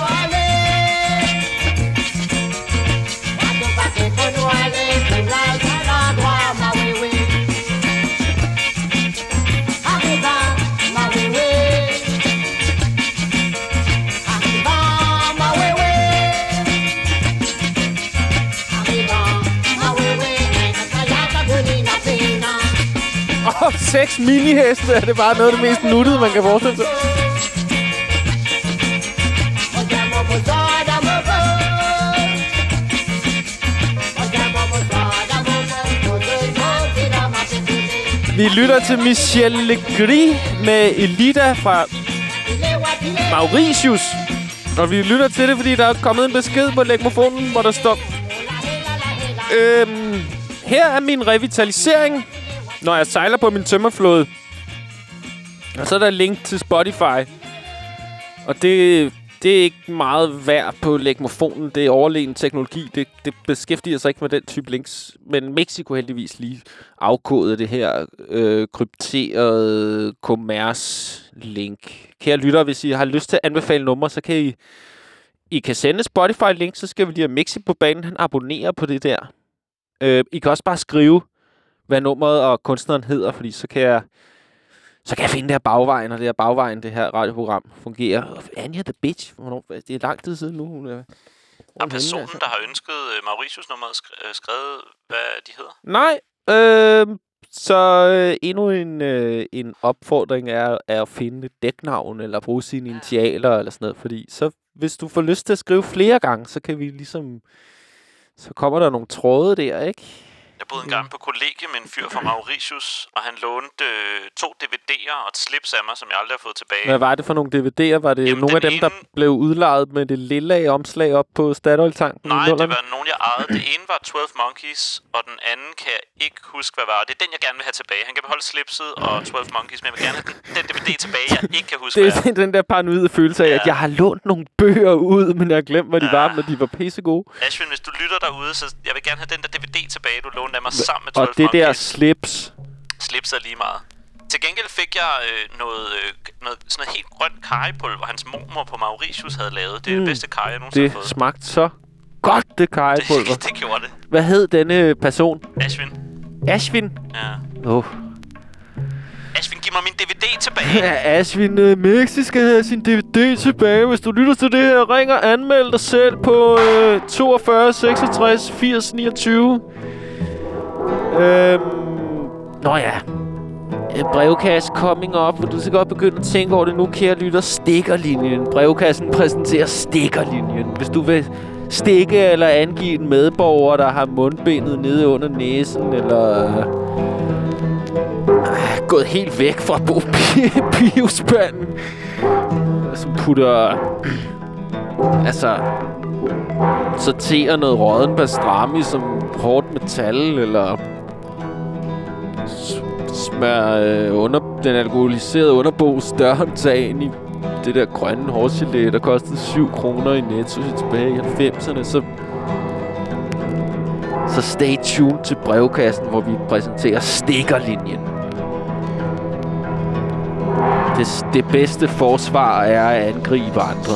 Åh, oh, seks miniheste, er det bare noget af det mest nuttede, man kan forestille sig. Vi lytter til Michel Legris med Elida fra Mauritius. Og vi lytter til det, fordi der er kommet en besked på legmofonen, hvor der står... Øhm, her er min revitalisering, når jeg sejler på min tømmerflåde. Og så er der link til Spotify. Og det, det er ikke meget værd på legmofonen. Det er overlegen teknologi. Det, det beskæftiger sig ikke med den type links. Men Mexico heldigvis lige afkodet det her øh, krypterede kommers-link. Kære lyttere, hvis I har lyst til at anbefale numre, så kan I, I kan sende Spotify-link, så skal vi lige have Mexi på banen. Han abonnerer på det der. Øh, I kan også bare skrive, hvad nummeret og kunstneren hedder, fordi så kan jeg så kan jeg finde det her bagvejen, og det her bagvejen, det her radioprogram fungerer. Anja the Bitch, hvornår, det er lang tid siden nu. Hun er, er personen, altså. Der har ønsket Mauritius-nummeret sk- skrevet, hvad de hedder? Nej, øh, så øh, endnu en, øh, en opfordring er, er at finde et dæknavn, eller bruge sine initialer, eller sådan noget, fordi så, hvis du får lyst til at skrive flere gange, så kan vi ligesom, så kommer der nogle tråde der, ikke? Jeg boede engang på kollegie med en fyr fra Mauritius, og han lånte øh, to D V D'er og et slips af mig, som jeg aldrig har fået tilbage. Hvad var det for nogle D V D'er? Var det Jamen, nogle af dem, ene... der blev udlejet med det lille omslag op på Statoil-tanken? Nej, det var nogen, jeg ejede. Det ene var tolv Monkeys, og den anden kan jeg ikke huske, hvad var. Det er den, jeg gerne vil have tilbage. Han kan beholde slipset og tolv Monkeys, men jeg vil gerne have den D V D tilbage, jeg ikke kan huske, det er den der paranoide følelse af, ja. At jeg har lånt nogle bøger ud, men jeg har glemt, hvad de ja. var, men de var pissegode. Ashwin, hvis du lytter derude, så jeg vil gerne have den der D V D tilbage, du lånte af mig sammen med tolv Og det der slips. Slips er lige meget. Til gengæld fik jeg øh, noget, øh, noget, sådan noget helt grønt karrypulver, hans mormor på Mauritius havde lavet. Det er mm. det bedste karry, jeg nogensinde har fået. Det smagte så godt, det karrypulver. Det, det gjorde det. Hvad hed denne person? Ashwin. Ashwin? Ja. Åh. Oh. Ashwin, giv mig min D V D tilbage. Ja, Ashwin, uh, Mexi skal have sin D V D tilbage. Hvis du lytter til det her, ring og anmeld dig selv på uh, toogfyrre seksogtres firs niogtyve. Øhm, nå ja. Brevkasse coming up, hvor du skal godt begynde at tænke over det nu, kære lytter. Stikkerlinjen. Brevkassen præsenterer stikkerlinjen. Hvis du vil stikke eller angive en medborger, der har mundbindet nede under næsen, eller øh, gået helt væk fra biospanden, som putter altså sorterer noget rådden pastrami som hårdt metal, eller smør øh, under, den alkoholiserede underbogs dørhåndtag ind i det der grønne hårgelé, der kostede syv kroner i Netto tilbage i halvfemserne, så så stay tuned til brevkassen, hvor vi præsenterer stikkerlinjen. Det, det bedste forsvar er at angribe andre.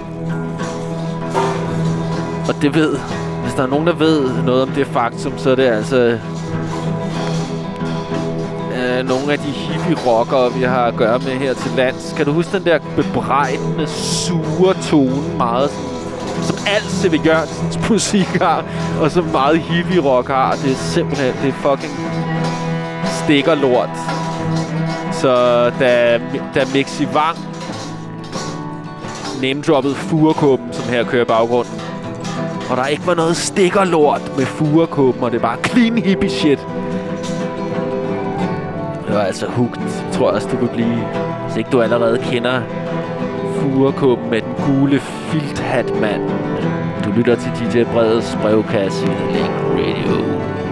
Og det ved, hvis der er nogen, der ved noget om det faktum, så er det altså øh, nogle af de hippie-rockere, vi har at gøre med her til lands. Kan du huske den der bebrejdende, sure tone, meget sådan som alt C V Jørgensens musik har, og som meget hippie rock har. Det er simpelthen, det er fucking stikkerlort. Så da, da Mixi Wang name-droppede Furekåben, som her kører i baggrunden, og der ikke var noget stikkerlort med Furekåben, og det var clean hippie shit. Det var altså hooked. Jeg tror også, du vil blive, hvis ikke du allerede kender Furekåben med den gule filthat, mand. Du lytter til D J Breds brevkasse i Lake Radio.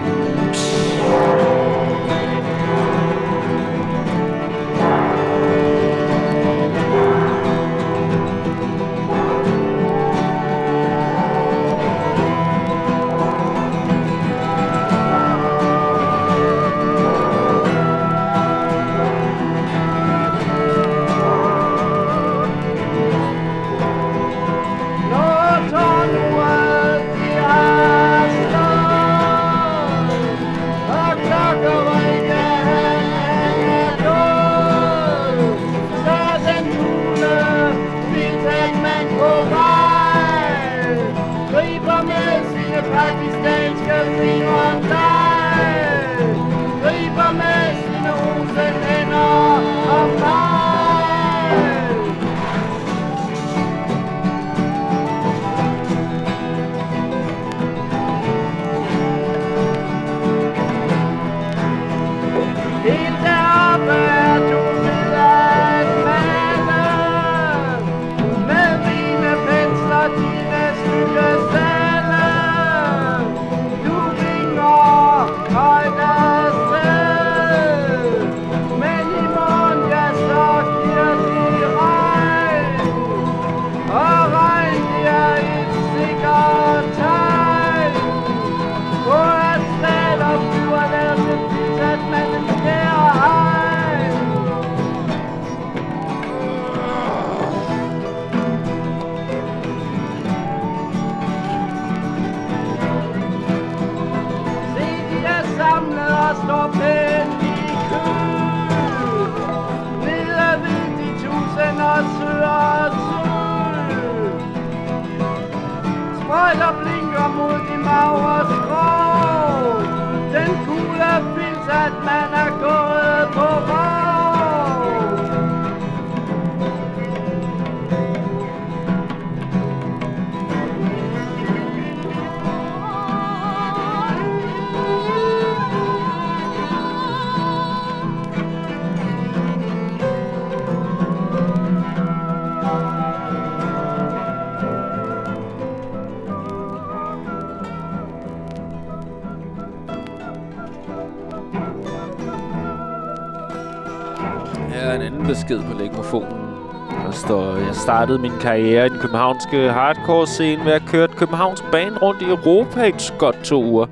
Besked på legmofonen. Der står, jeg startede min karriere i den københavnske hardcore-scene ved at køre et Københavns band rundt i Europa i godt to uger.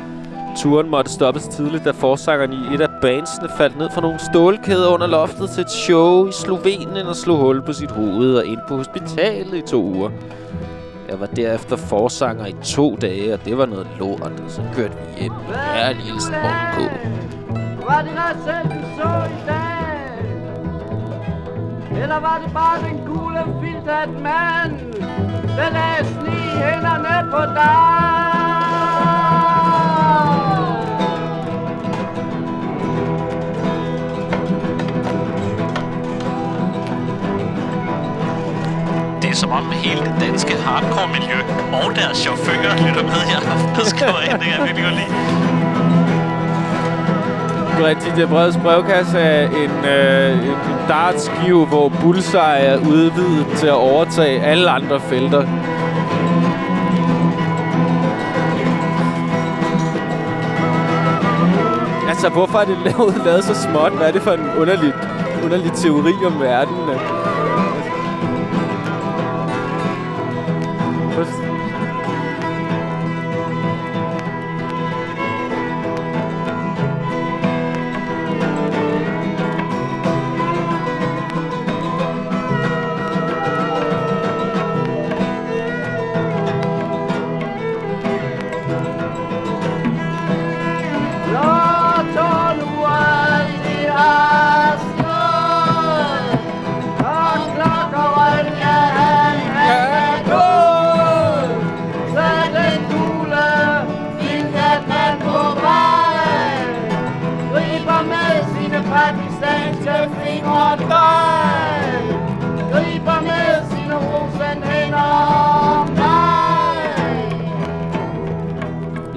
Turen måtte stoppes tidligt, da forsangeren i et af bandsene faldt ned fra nogle stålkæder under loftet til et show i Slovenien og slog hul på sit hoved og ind på hospitalet i to uger. Jeg var derefter forsanger i to dage, og det var noget lort, og så kørte vi hjem. Her er Nielsen Morgen K. Var det dig selv, du så i dag? Eller var det bare den gule filthat mand, der lagde sne i hænderne på dig? Det er som om hele det danske hardcore-miljø og deres chauffører lytter med her og skriver ind, det kan jeg virkelig godt lide. D J Breds brevkasse er en, øh, en dartskive, hvor Bullseye er udvidet til at overtage alle andre felter. Altså, hvorfor er det lavet, lavet så småt? Hvad er det for en underlig, underlig teori om verden?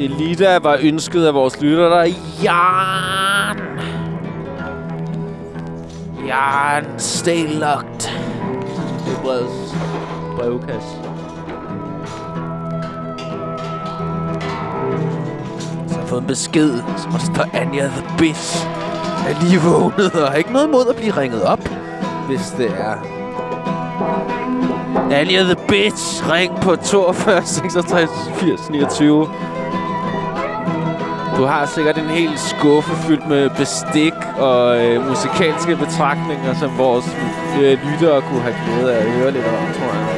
Elita var ønsket af vores lytter, der er Jan. Jan, stay locked. Det er brevets brevkasse. Så har jeg fået en besked, som der står Anja the Bitch. Jeg er lige vågnet og har ikke noget imod at blive ringet op, hvis det er. Anja the Bitch, ring på toogfyrre seksogtres firs niogtyve. Du har sikkert en hel skuffe fyldt med bestik og øh, musikalske betragtninger, som vores øh, lyttere kunne have glæde af at høre lidt om, tror jeg.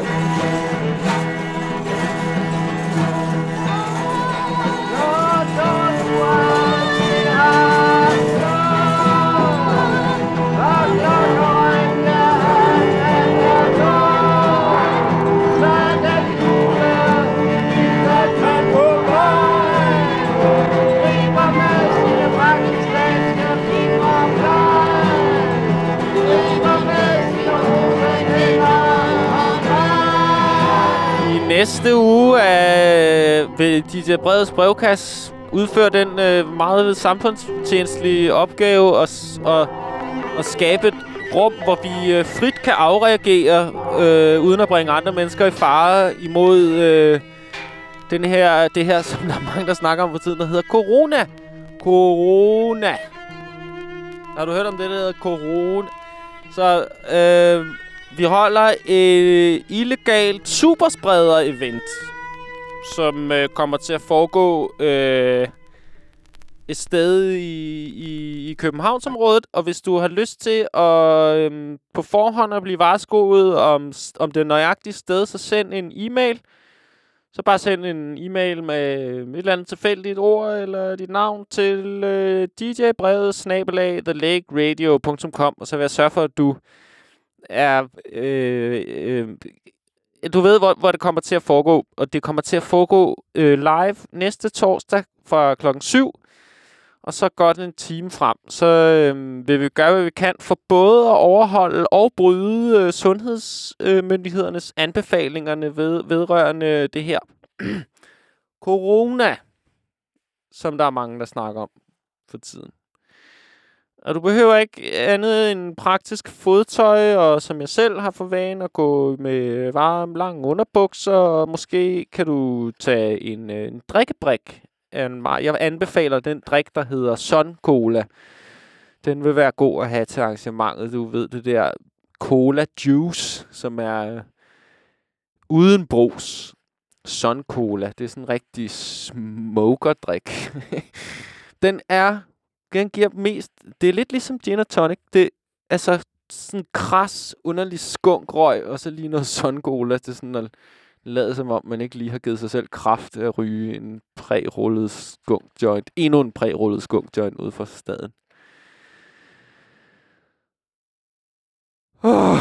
Næste uge øh, vil D J Breds brevkasse udføre den øh, meget samfundstjenestlige opgave at, at, at skabe et rum, hvor vi øh, frit kan afreagere øh, uden at bringe andre mennesker i fare imod øh, den her, det her, som der er mange, der snakker om for tiden, der hedder corona. Corona. Har du hørt om det, der hedder corona? Så øh, vi holder et illegalt superspreder-event, som øh, kommer til at foregå øh, et sted i, i, i Københavnsområdet. Og hvis du har lyst til at øh, på forhånd at blive varskoet om, om det nøjagtige sted, så send en e-mail. Så bare send en e-mail med et eller andet tilfældigt ord eller dit navn til øh, D J brevet snabel-a the lake radio punktum com, og så vil jeg sørge for, at du er øh, øh, du ved, hvor, hvor det kommer til at foregå. Og det kommer til at foregå øh, live næste torsdag fra klokken syv. Og så godt en time frem. Så øh, vil vi gøre, hvad vi kan for både at overholde og bryde øh, sundhedsmyndighedernes øh, anbefalingerne ved, vedrørende det her corona, som der er mange, der snakker om for tiden. Og du behøver ikke andet end praktisk fodtøj, og som jeg selv har for vane at gå med varme, lange underbukser, og måske kan du tage en, en drikkebrik. Jeg anbefaler den drik, der hedder Sun Cola. Den vil være god at have til arrangementet. Du ved, det der Cola Juice, som er uden brus. Sun Cola. Det er sådan en rigtig smokerdrik. Den er... Den giver mest... Det er lidt ligesom gin og tonic. Det er altså sådan kras, underlig skunkrøg, og så lige noget Sun Cola. Det er sådan at lade som om, man ikke lige har givet sig selv kraft at ryge en prærullet skunkjoint. Endnu en prærullet skunkjoint ude for staden. Oh.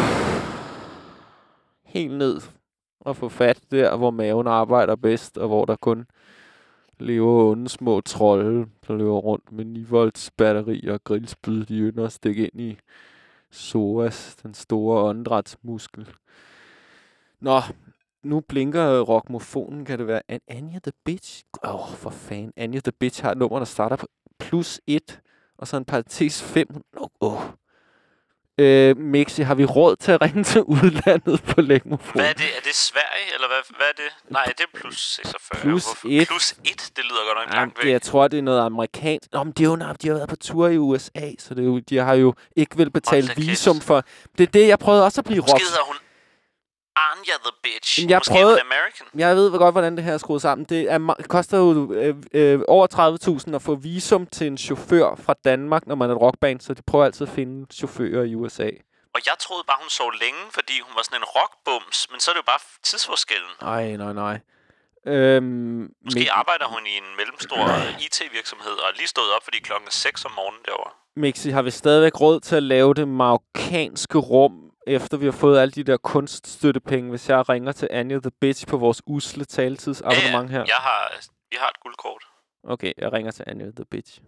Helt ned og få fat der, hvor maven arbejder bedst, og hvor der kun lever onde små trolde, der løber rundt med ni volts batteri og grillspyd, de ynder at stikke ind i psoas, den store åndedrætsmuskel. Nå, nu blinker rockmofonen. Kan det være An- Anja the Bitch? Åh, oh, for fanden. Anja the Bitch har et nummer, der starter på plus et, og så en parentes fem. Åh. Oh. Øh, Mixi, har vi råd til at ringe til udlandet på lægmofonen? Hvad er det? Er det Sverige, eller hvad, hvad er det? Nej, det er plus seksogfyrre. Plus et. Plus et, det lyder godt nok ja, langt væk. Jeg tror, det er noget amerikansk. Nå, men de har jo de har været på tur i U S A, så det er jo, de har jo ikke vel betalt visum for... Det er det, jeg prøvede også at blive råbt. Måske hedder hun Anja the Bitch. Jeg Måske prøvede, American. Jeg ved godt, hvordan det her er skruet sammen. Det er, koster jo øh, øh, over tredive tusind at få visum til en chauffør fra Danmark, når man er et rockband, så de prøver altid at finde chauffører i U S A. Og jeg troede bare, hun så længe, fordi hun var sådan en rockbums, men så er det jo bare tidsforskellen. Nej, nej, nej. Øhm, Måske Mik- arbejder hun i en mellemstor I T-virksomhed, og er lige stået op, fordi klokken er seks om morgenen derovre. Mixi, har vi stadigvæk råd til at lave det marokkanske rum, efter vi har fået alle de der kunststøttepenge, hvis jeg ringer til Anja the Bitch på vores usle taletidsabonnement her? Ja, jeg har, jeg har et guldkort. Okay, jeg ringer til Anja the Bitch.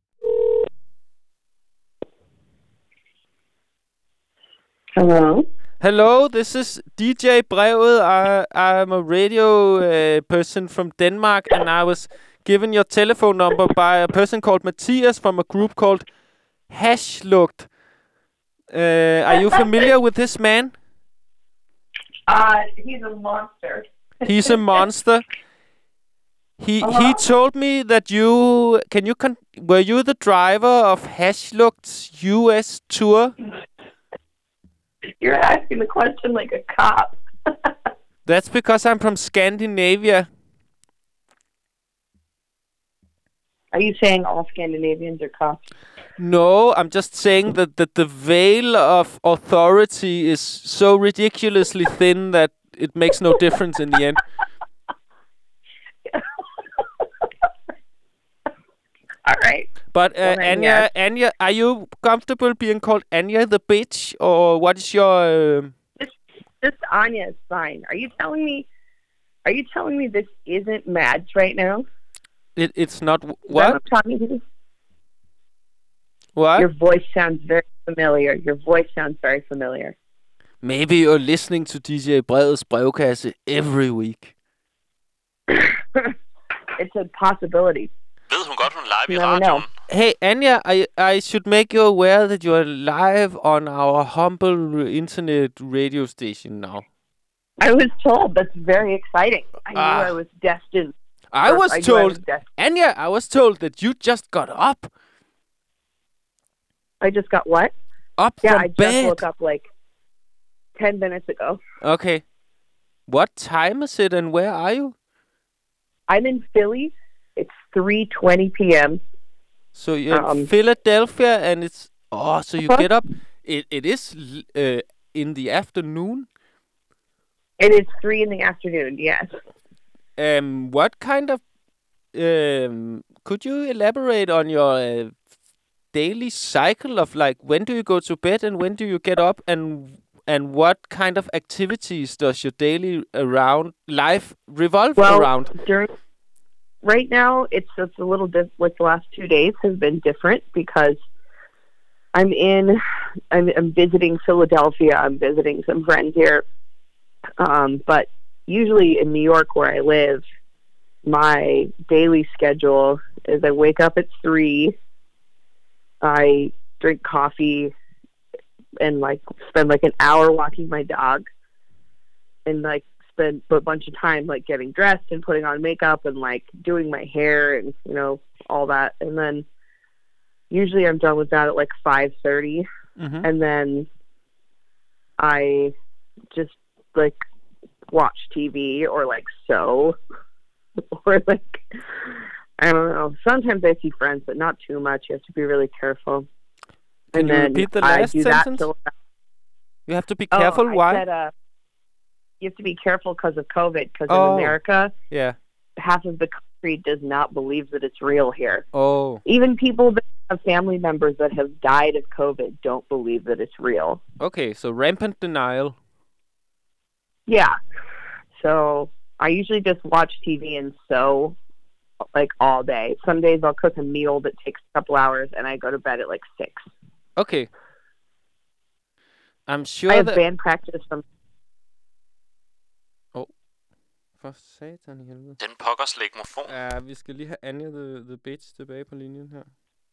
Hello. Hello, this is D J Brevet. I, I'm a radio uh, person from Denmark, and I was given your telephone number by a person called Matthias from a group called Hashlugt. Uh, are you familiar with this man? Uh, he's a monster. He's a monster. He Uh-huh. he told me that you can you con- were you the driver of Hashlugt's U S tour? You're asking the question like a cop. That's because I'm from Scandinavia. Are you saying all Scandinavians are cops? No, I'm just saying that, that the veil of authority is so ridiculously thin that it makes no difference in the end. All right. But uh, Well, then, Anya, yes. Anya, are you comfortable being called Anya the bitch, or what is your? Um... Just Anya is fine. Are you telling me? Are you telling me this isn't Mads right now? It it's not Is that what? who I'm talking to? What? Your voice sounds very familiar. Your voice sounds very familiar. Maybe you're listening to D J Bredets brevkasse every week. It's a possibility. Ved hun godt, hun er live i You never radioen? Hey, Anya, I, I should make you aware that you are live on our humble internet radio station now. I was told. That's very exciting. I knew Ah. I was destined. I Or was I knew I told, was destined. Anya, I was told that you just got up. I just got what? Up Yeah, from I just bed. woke up like ten minutes ago. Okay. What time is it and where are you? I'm in Philly. It's three twenty p.m. So you're Um, in Philadelphia and it's... Oh, so you Huh? get up... It It is l- uh, in the afternoon. It is three in the afternoon, yes. Um, what kind of... Um, could you elaborate on your uh, daily cycle of like when do you go to bed and when do you get up and and what kind of activities does your daily around life revolve Well, around? during right now, it's it's a little diff- like the last two days has been different because I'm in, I'm, I'm visiting Philadelphia. I'm visiting some friends here, um, but usually in New York where I live, my daily schedule is I wake up at three. I drink coffee and like spend like an hour walking my dog and like spend a bunch of time like getting dressed and putting on makeup and like doing my hair and you know all that, and then usually I'm done with that at like five thirty, Mhm. and then I just like watch T V or like sew or like I don't know. Sometimes I see friends, but not too much. You have to be really careful. Can and you then repeat the I last do sentence? that till You have to be Oh, careful. I Why? said, uh, you have to be careful because of COVID. Because Oh. in America, Yeah. half of the country does not believe that it's real here. Oh. Even people that have family members that have died of COVID don't believe that it's real. Okay, so rampant denial. Yeah. So I usually just watch T V and sew like all day. Some days I'll cook a meal that takes a couple hours and I go to bed at like six. Okay. I'm sure I have that... band practice from For satan i helvede. Den pokkers lægmofon. Ja, vi skal lige have Anja the, the bitch tilbage på linjen her.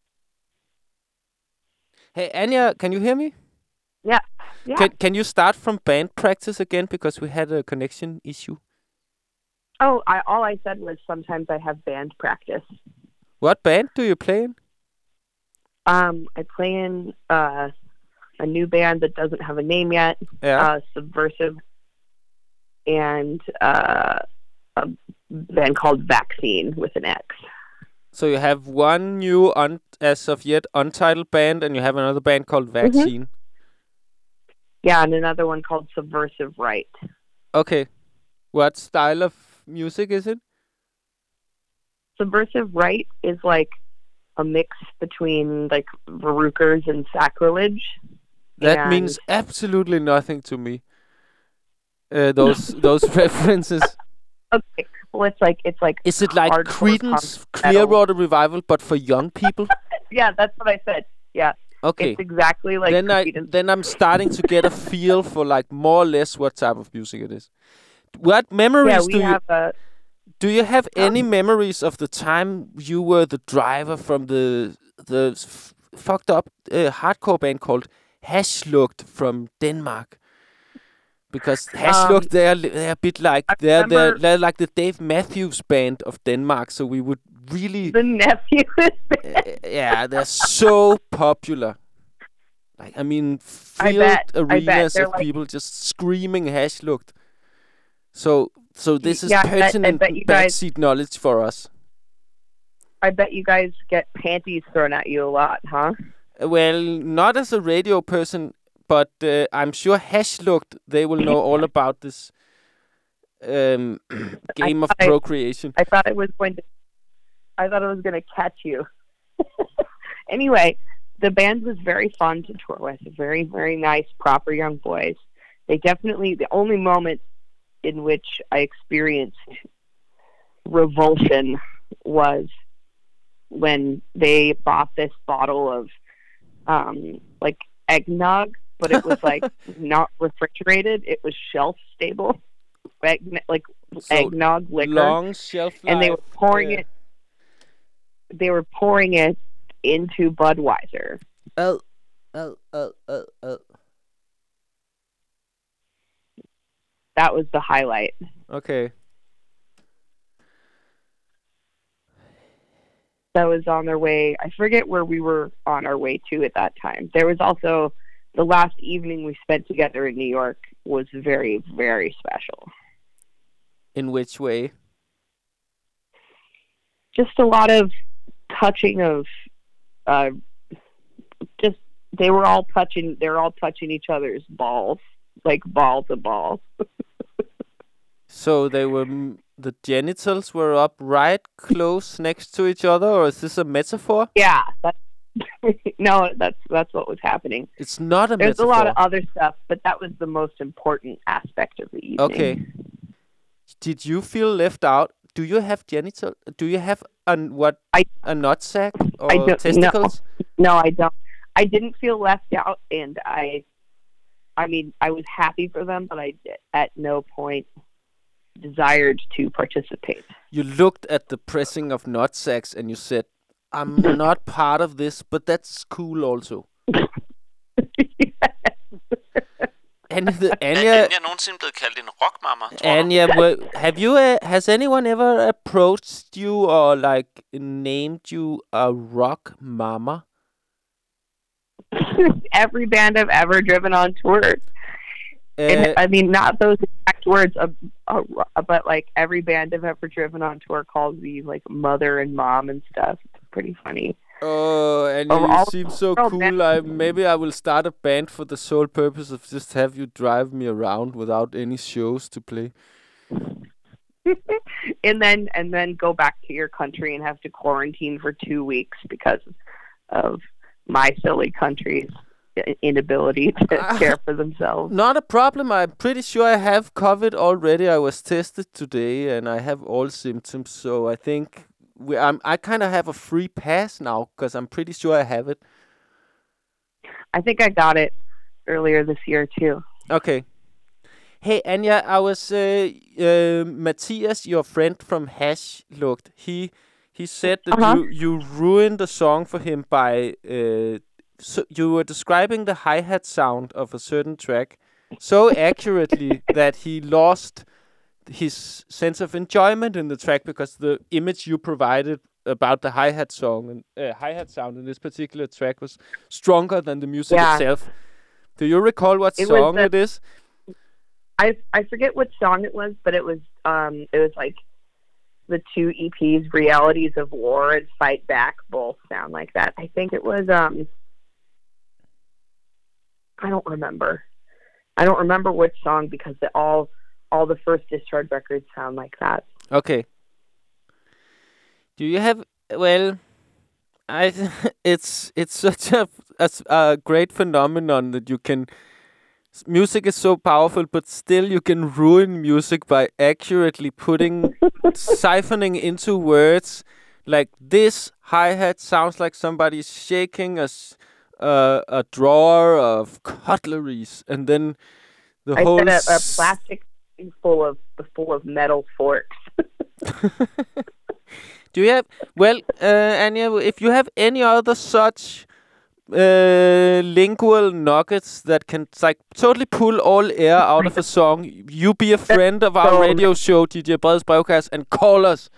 Hey, Anja, can you hear me? Yeah. Yeah. Can, can you start from band practice again because we had a connection issue? Oh, I all I said was sometimes I have band practice. What band do you play in? Um, I play in uh, a new band that doesn't have a name yet. Yeah. Uh, Subversive, and uh, a band called Vaccine with an X. So you have one new, un- as of yet, untitled band, and you have another band called Vaccine. Mm-hmm. Yeah, and another one called Subversive Right. Okay. What style of music is it? Subversive Right is like a mix between like Verruchers and Sacrilege. That and means absolutely nothing to me. Uh, those those references. Okay, well it's like it's like Is it like hardcore Creedence punk metal. Clearwater Revival, but for young people? Yeah, that's what I said. Yeah, Okay. It's exactly like then I Creed and- then I'm starting to get a feel for like more or less what type of music it is. What memories yeah, we do you have a. do you have any memories of the time you were the driver from the the f- fucked up uh, hardcore band called Hashlukt from Denmark? Because Hashlukt, Um, they're they're a bit like I they're, they're remember- they're like the Dave Matthews band of Denmark. So we would really The nephew. uh, yeah, they're so popular. Like I mean, I filled bet, I bet. arenas They're of like- people just screaming Hashlukt. So so this is Yeah, I bet- I pertinent bet you guys- backseat knowledge for us. I bet you guys get panties thrown at you a lot, huh? Well, not as a radio person, but uh, I'm sure Hashlukt, they will know all about this um, game of thought I- procreation. I thought it was going to. I thought it was going to catch you. Anyway, the band was very fun to tour with. Very, very nice, proper young boys. They definitely the only moment in which I experienced revulsion was when they bought this bottle of um, like eggnog, but it was like not refrigerated. It was shelf stable, Egg, like So eggnog liquor. long shelf life. And they were pouring uh, it. They were pouring it into Budweiser. Oh, oh, oh, oh, oh. That was the highlight. Okay. That was on their way. I forget where we were on our way to at that time. There was also the last evening we spent together in New York was very, very special. In which way? Just a lot of touching of, uh, just they were all touching. They're all touching each other's balls, like ball to ball. So they were m- the genitals were up right close next to each other, or is this a metaphor? Yeah. That, no, that's that's what was happening. It's not a There's metaphor. a lot of other stuff, but that was the most important aspect of the evening. Okay. Did you feel left out? Do you have genital? Do you have an what? I, a nut sack or I don't, testicles? No, no, I don't. I didn't feel left out, and I, I mean, I was happy for them, but I at no point desired to participate. You looked at the pressing of nut sacks and you said, "I'm not part of this, but that's cool also." And the, Anja, Er Anja nogensinde blevet kaldt en rockmamma, tror du? Anja, were, have you? Uh, has anyone ever approached you or like named you a rock mama? Every band I've ever driven on tour. Uh, and, I mean, not those exact words, uh, uh, but like every band I've ever driven on tour calls me like mother and mom and stuff. It's pretty funny. Oh, and Of you all seem so the world, cool. man. I, maybe I will start a band for the sole purpose of just have you drive me around without any shows to play. and then and then go back to your country and have to quarantine for two weeks because of my silly country's inability to care for themselves. Not a problem. I'm pretty sure I have COVID already. I was tested today and I have all symptoms. So I think we, I'm, I kind of have a free pass now because I'm pretty sure I have it. I think I got it earlier this year too. Okay. Hey, Anja, I was uh, uh, Matthias, your friend from Hashlukt. He he said that Uh-huh. you, you ruined the song for him by uh, so you were describing the hi-hat sound of a certain track so accurately that he lost his sense of enjoyment in the track because the image you provided about the hi-hat song and uh, hi-hat sound in this particular track was stronger than the music Yeah. itself. Do you recall what It was song the- it is? I I forget what song it was, but it was um it was like the two E Ps, Realities of War and Fight Back, both sound like that. I think it was um I don't remember. I don't remember which song because they all all the first Discharge records sound like that. Okay. Do you have well? I it's it's such a, a a great phenomenon that you can. Music is so powerful, but still you can ruin music by accurately putting siphoning into words like this hi-hat sounds like somebody's shaking a, s- uh, a drawer of cutleries, and then the I whole said a, a s- plastic thing full of full of metal forks. Do you have, well, uh, Anya, if you have any other such uh, lingual nuggets that can like totally pull all air out of a song, you be a friend of our radio show, D J Bred's Brevkasse, and call us.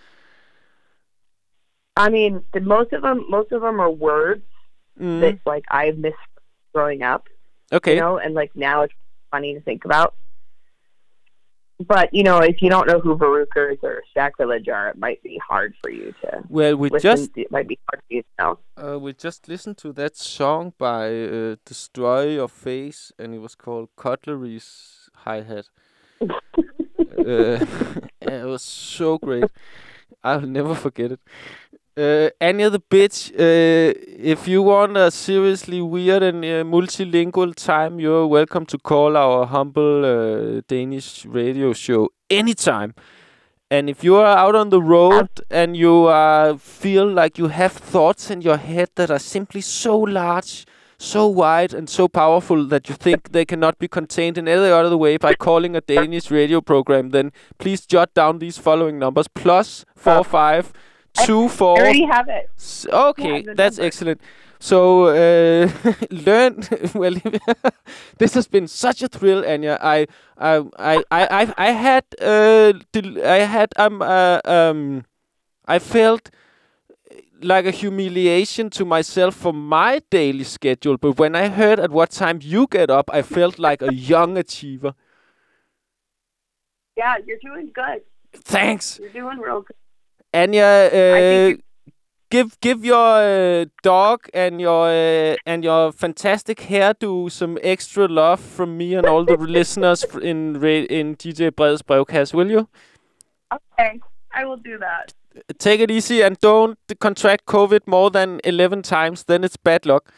I mean, the, most of them, most of them are words Mm. that like I've missed growing up. Okay. You know, and like now it's funny to think about. But you know, if you don't know who Verrucers or Sacrilege are, it might be hard for you to. Well, we listen just to, it might be hard for you to know. uh, we just listened to that song by uh, Destroy Your Face, and it was called Cutlery's Hi-Hat. uh, it was so great. I'll never forget it. Uh, Anya the Bitch, uh, if you want a seriously weird and uh, multilingual time, you're welcome to call our humble uh, Danish radio show anytime. And if you are out on the road and you uh, feel like you have thoughts in your head that are simply so large, so wide, and so powerful that you think they cannot be contained in any other way by calling a Danish radio program, then please jot down these following numbers: plus four five two four. I already have it. S- okay, Yeah, the that's number. excellent. So uh, learn. Well, this has been such a thrill, Anya. I, I, I, I, I, I had, uh, del- I had, um, uh, um, I felt like a humiliation to myself for my daily schedule. But when I heard at what time you get up, I felt like a young achiever. Yeah, you're doing good. Thanks, You're doing real good. Anya. Uh, think Give give your uh, dog and your uh, and your fantastic hairdo some extra love from me and all the listeners f- in ra- in D J Bred's Brevkasse, will you? Okay, I will do that. Take it easy and don't contract COVID more than eleven times, then it's bad luck.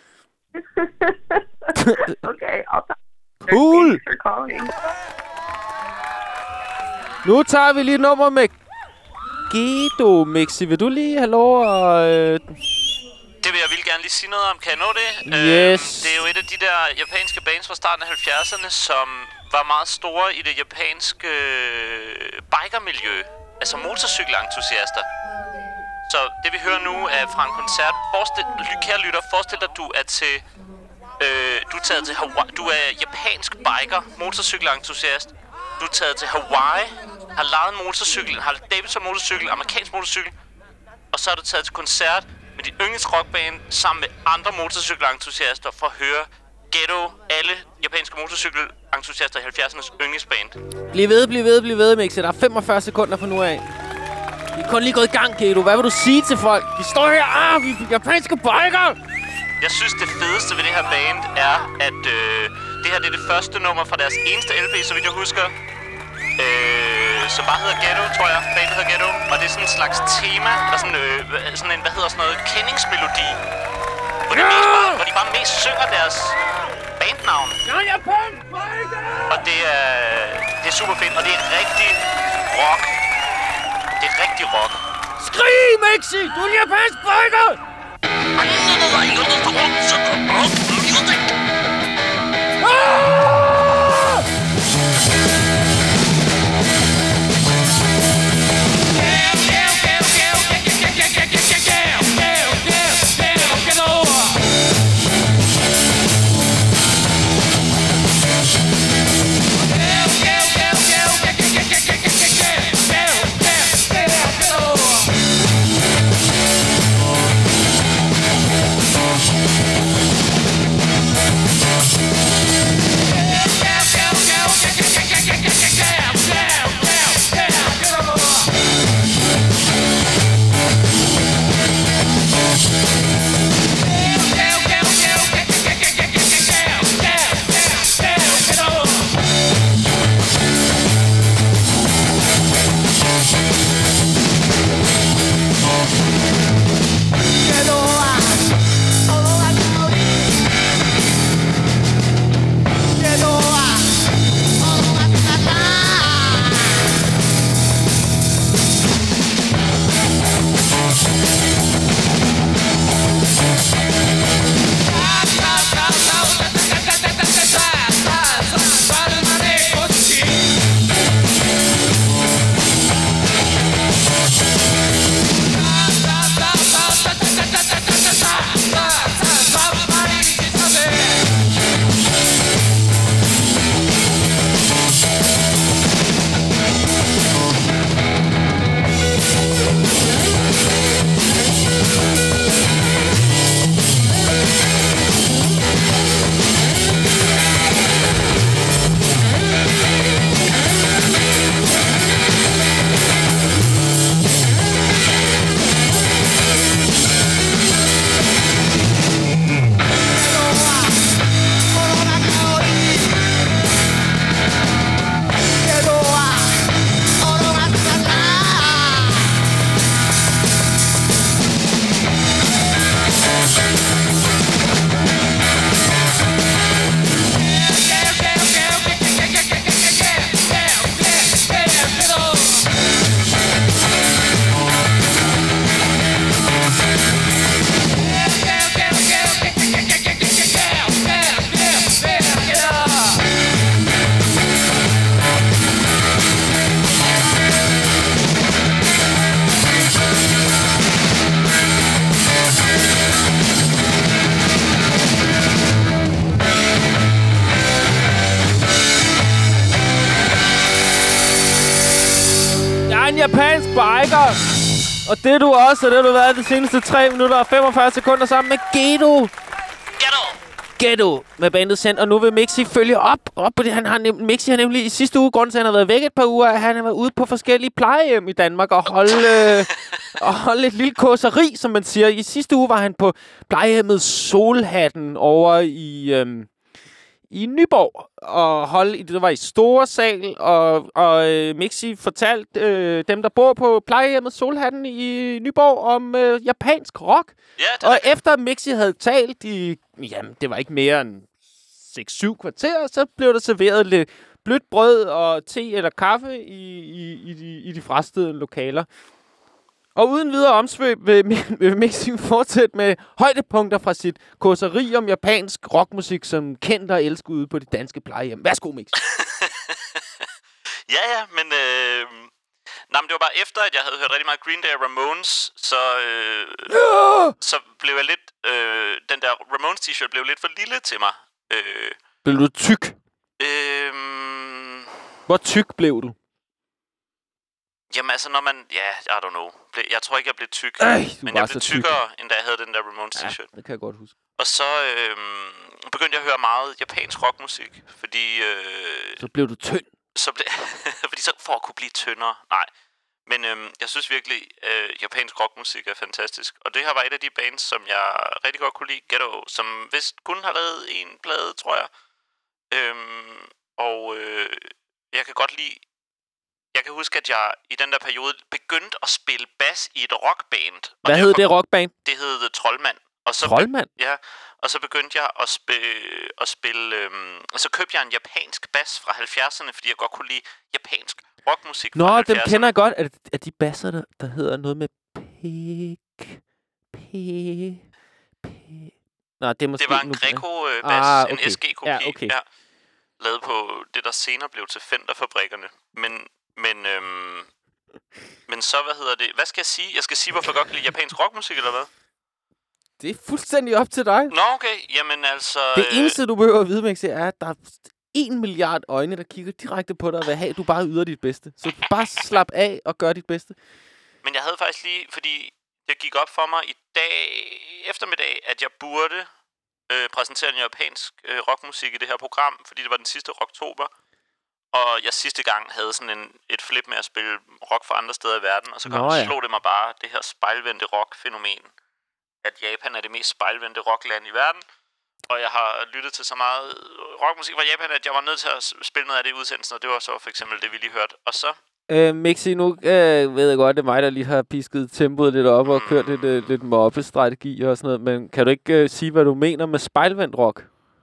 Okay, I'll talk. Cool. Thanks for calling. Nu tager vi lige et nummer med Gedo, Mixi. Vil du lige have lov at... Øh... Det vil jeg vildt gerne lige sige noget om. Kan jeg nå det? Yes. Øh, det er jo et af de der japanske bands fra starten af halvfjerdserne, som var meget store i det japanske øh, bikermiljø. Altså motorcykelentusiaster. Så det vi hører nu er fra en koncert. Forestil, kære lytter, forestil dig, du er til... Øh, du er taget til Hawaii. Du er japansk biker, motorcykelentusiast. Du er taget til Hawaii, har lejet en motorcykel, har Davidson motorcykel, amerikansk motorcykel. Og så er du taget til koncert med dit yndlings rockband sammen med andre motorcykelentusiaster for at høre Ghetto, alle japanske motorcykelentusiaster i halvfjerdsernes yndlingsband. Bliv ved, bliv ved, bliv ved, Mixi. Der er femogfyrre sekunder fra nu af. Vi er kun lige gået i gang, Gedo. Hvad vil du sige til folk? Vi står her, ah, vi er japanske biker! Jeg synes, det fedeste ved det her band er, at øh, det her det er det første nummer fra deres eneste L P, så vidt jeg husker. Øh, som bare hedder Ghetto, tror jeg. Bandet hedder Ghetto. Og det er sådan en slags tema, der sådan, øh, sådan en, hvad hedder sådan noget, kendingsmelodi. Hvor de, mest bare, hvor de bare mest synger deres bandnavn. Og det er, det er super fedt, og det er rigtig rock. Det er rigtig rock. Skrig, Mixi! Du er en japansk biker! japansk biker. Og det er du også, og det har du været de seneste tre minutter og femogfyrre sekunder sammen med Gedo. Gedo! Gedo med bandet Sendt. Og nu vil Mixi følge op. op på det. Han har nem- Mixi har nemlig i sidste uge, grunden til, at han har været væk et par uger, at han har været ude på forskellige plejehjem i Danmark og holde, øh, og holde et lille kåseri, som man siger. I sidste uge var han på plejehjemmet Solhatten over i... Øh, i Nyborg, og holde, det var i store sal, og, og øh, Mixi fortalte øh, dem, der bor på plejehjemmet Solhatten i Nyborg, om øh, japansk rock. Ja, det og efter Mixi havde talt i, jamen, det var ikke mere end seks syv kvarter, så blev der serveret lidt blødt brød og te eller kaffe i, i, i, de, i de frastede lokaler. Og uden videre omsvøb vil, vil Mixi fortsætte med højdepunkter fra sit kåseri om japansk rockmusik, som kendt og elsket ude på det danske plejehjem. Værsgo, Mixi. ja, ja, men... Øh... Nej, men det var bare efter, at jeg havde hørt rigtig meget Green Day og Ramones, så, øh... ja! så blev jeg lidt... Øh... Den der Ramones t-shirt blev lidt for lille til mig. Øh... Blev du tyk? Øh... Hvor tyk blev du? Jamen altså, når man... Ja, I don't know. Jeg tror ikke, jeg blev tyk. Ej, men jeg blev tykkere, tyk. end da jeg havde den der Ramones ja, t-shirt. det kan jeg godt huske. Og så øh, begyndte jeg at høre meget japansk rockmusik, fordi... Øh, så blev du tynd? Så ble, fordi så for at kunne blive tyndere. Nej. Men øh, jeg synes virkelig, øh, japansk rockmusik er fantastisk. Og det her var et af de bands, som jeg rigtig godt kunne lide. Gedo, som vist kun har lavet en plade, tror jeg. Øhm, og øh, jeg kan godt lide... Jeg kan huske, at jeg i den der periode begyndte at spille bas i et rockband. Hvad hed det rockband? Det hed The Troldmand. Og så Troldmand? Ja, og så begyndte jeg at, sp- at spille... Øhm, og så købte jeg en japansk bas fra halvfjerdserne, fordi jeg godt kunne lide japansk rockmusik fra Nå, halvfjerdserne. dem kender jeg godt. Er, det, er de basser, der, der hedder noget med pik... Pik... Pik... Nå, det er måske... Det var en Greco-bas, øh, ah, okay. En S G-kopi. Ja, okay. Ja, lavet på det, der senere blev til Fender-fabrikkerne. Men... Men, øhm, men så, hvad hedder det? Hvad skal jeg sige? Jeg skal sige, hvorfor jeg godt kan lide japansk rockmusik, eller hvad? Det er fuldstændig op til dig. Nå, okay. Jamen altså... Det øh... eneste, du behøver at vide, Mixi, er, at der er en milliard øjne, der kigger direkte på dig og vil have, du bare yder dit bedste. Så bare slap af og gør dit bedste. Men jeg havde faktisk lige... Fordi det gik op for mig i dag eftermiddag, at jeg burde øh, præsentere en japansk øh, rockmusik i det her program, fordi det var den sidste rocktober. Og jeg sidste gang havde sådan en, et flip med at spille rock fra andre steder i verden, og så kom, Nå, ja. slog det mig bare det her spejlvendte rock-fænomen, at Japan er det mest spejlvendte rockland i verden. Og jeg har lyttet til så meget rockmusik fra Japan, at jeg var nødt til at spille noget af det i udsendelsen, og det var så for eksempel det, vi lige hørte. Og så... Øh, Mixi, nu øh, ved jeg godt, det er mig, der lige har pisket tempoet lidt op og mm. kørt lidt, øh, lidt moppe-strategi og sådan noget, men kan du ikke øh, sige, hvad du mener med spejlvendt rock?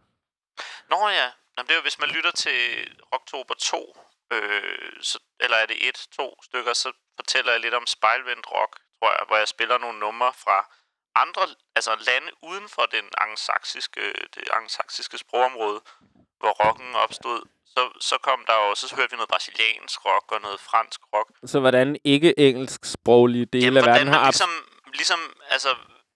Nå ja. Jamen, det er jo, hvis man lytter til Rocktober to, øh, så, eller er det et, to stykker, så fortæller jeg lidt om spejlvendt rock, tror jeg, hvor jeg spiller nogle numre fra andre, altså lande uden for den angsaksiske, det angsaksiske sprogområde, hvor rocken opstod. Så, så kom der jo, så hørte vi noget brasiliansk rock og noget fransk rock. Så hvordan ikke engelsk sproglige dele Jamen, af verden har... Ligesom, ligesom altså,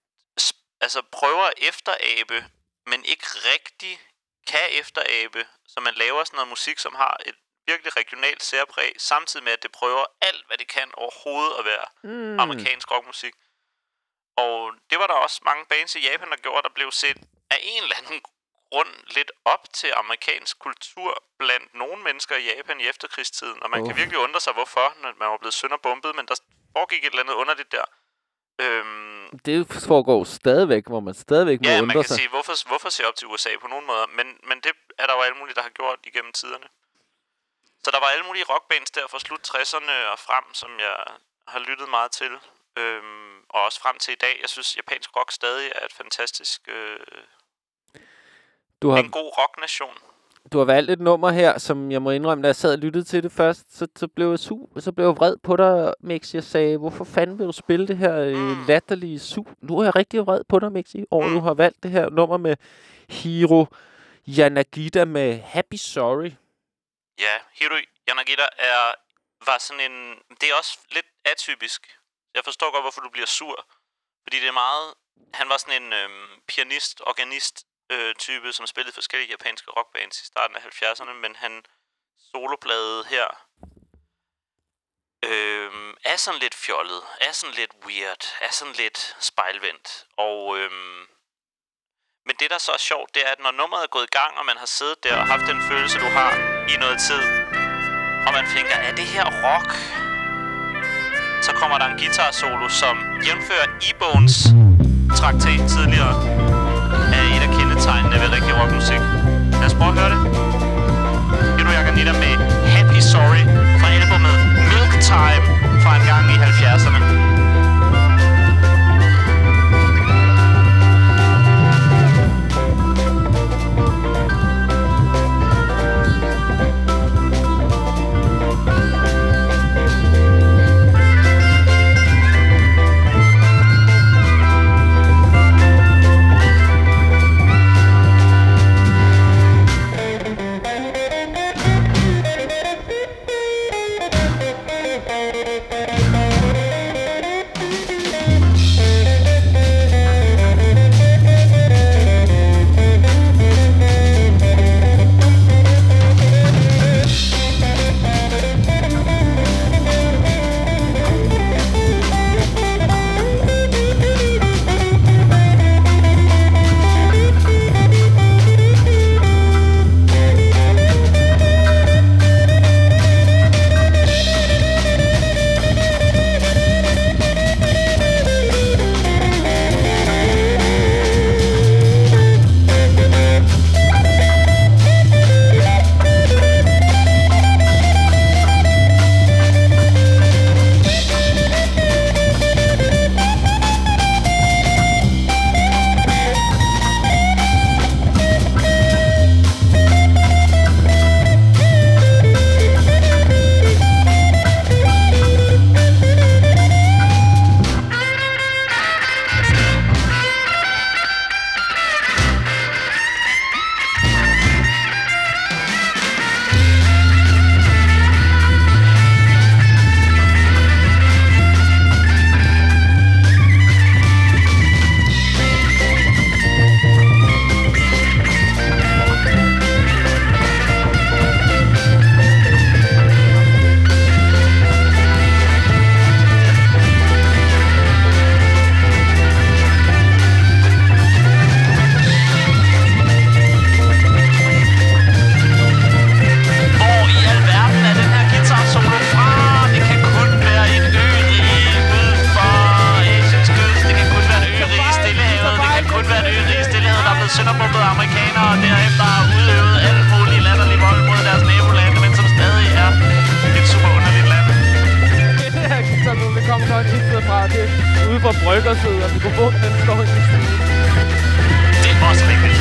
sp- altså prøver at efterabe, men ikke rigtig... kan efterabe, så man laver sådan noget musik, som har et virkelig regionalt særpræg, samtidig med, at det prøver alt, hvad det kan overhovedet at være mm. amerikansk rockmusik. Og det var der også mange bands i Japan, der gjorde, der blev set af en eller anden grund lidt op til amerikansk kultur blandt nogle mennesker i Japan i efterkrigstiden. Og man oh. kan virkelig undre sig, hvorfor, når man var blevet sønderbumpet, men der foregik et eller andet underligt der. Øhm, det foregår stadigvæk, hvor man stadigvæk må ja, undre sig. Ja, man kan sige, hvorfor, hvorfor se op til U S A på nogen måder, men, men det er der jo alle mulige, der har gjort igennem tiderne. Så der var alle mulige rockbands der fra slut tresserne og frem, som jeg har lyttet meget til. Øhm, og også frem til i dag. Jeg synes, japansk rock stadig er et fantastisk... Øh, du har... en god rocknation. Du har valgt et nummer her, som jeg må indrømme, da jeg sad og lyttede til det først, så, så, blev, jeg su- så blev jeg vred på dig, Mixi. Jeg sagde, hvorfor fanden vil du spille det her øh, mm. latterlige su? Nu er jeg rigtig vred på dig, Mixi, og mm. du har valgt det her nummer med Hiro Yanagida med Happy Sorry. Ja, Hiro Yanagida er, var sådan en... Det er også lidt atypisk. Jeg forstår godt, hvorfor du bliver sur. Fordi det er meget... Han var sådan en øhm, pianist, organist, Øh, type, som spillede forskellige japanske rockbands i starten af halvfjerdserne, men han solopladede her Øhm, er sådan lidt fjollet, er sådan lidt weird, er sådan lidt spejlvendt. Og øhm, men det, der så er sjovt, det er, at når nummeret er gået i gang, og man har siddet der og haft den følelse, du har i noget tid, og man tænker, er det her rock? Så kommer der en guitar-solo, som jævnfører E-Bones traktat tidligere, er et af kendetegnene ved rigtig rockmusik. Lad os prøve at høre det. Hiro Yaganita med Happy Sorry fra albumet Milk Time fra en gang i halvfjerdserne. sønderbombede amerikanere, og derefter har udøvet alt muligt latterlig vold mod deres nabolande, men som stadig er et super underligt land. Det her guitar nu, det kommer nok ikke fra. Det er ude fra bryggersødet, og mikrofonen den står i stuen. Det er også rigtigt.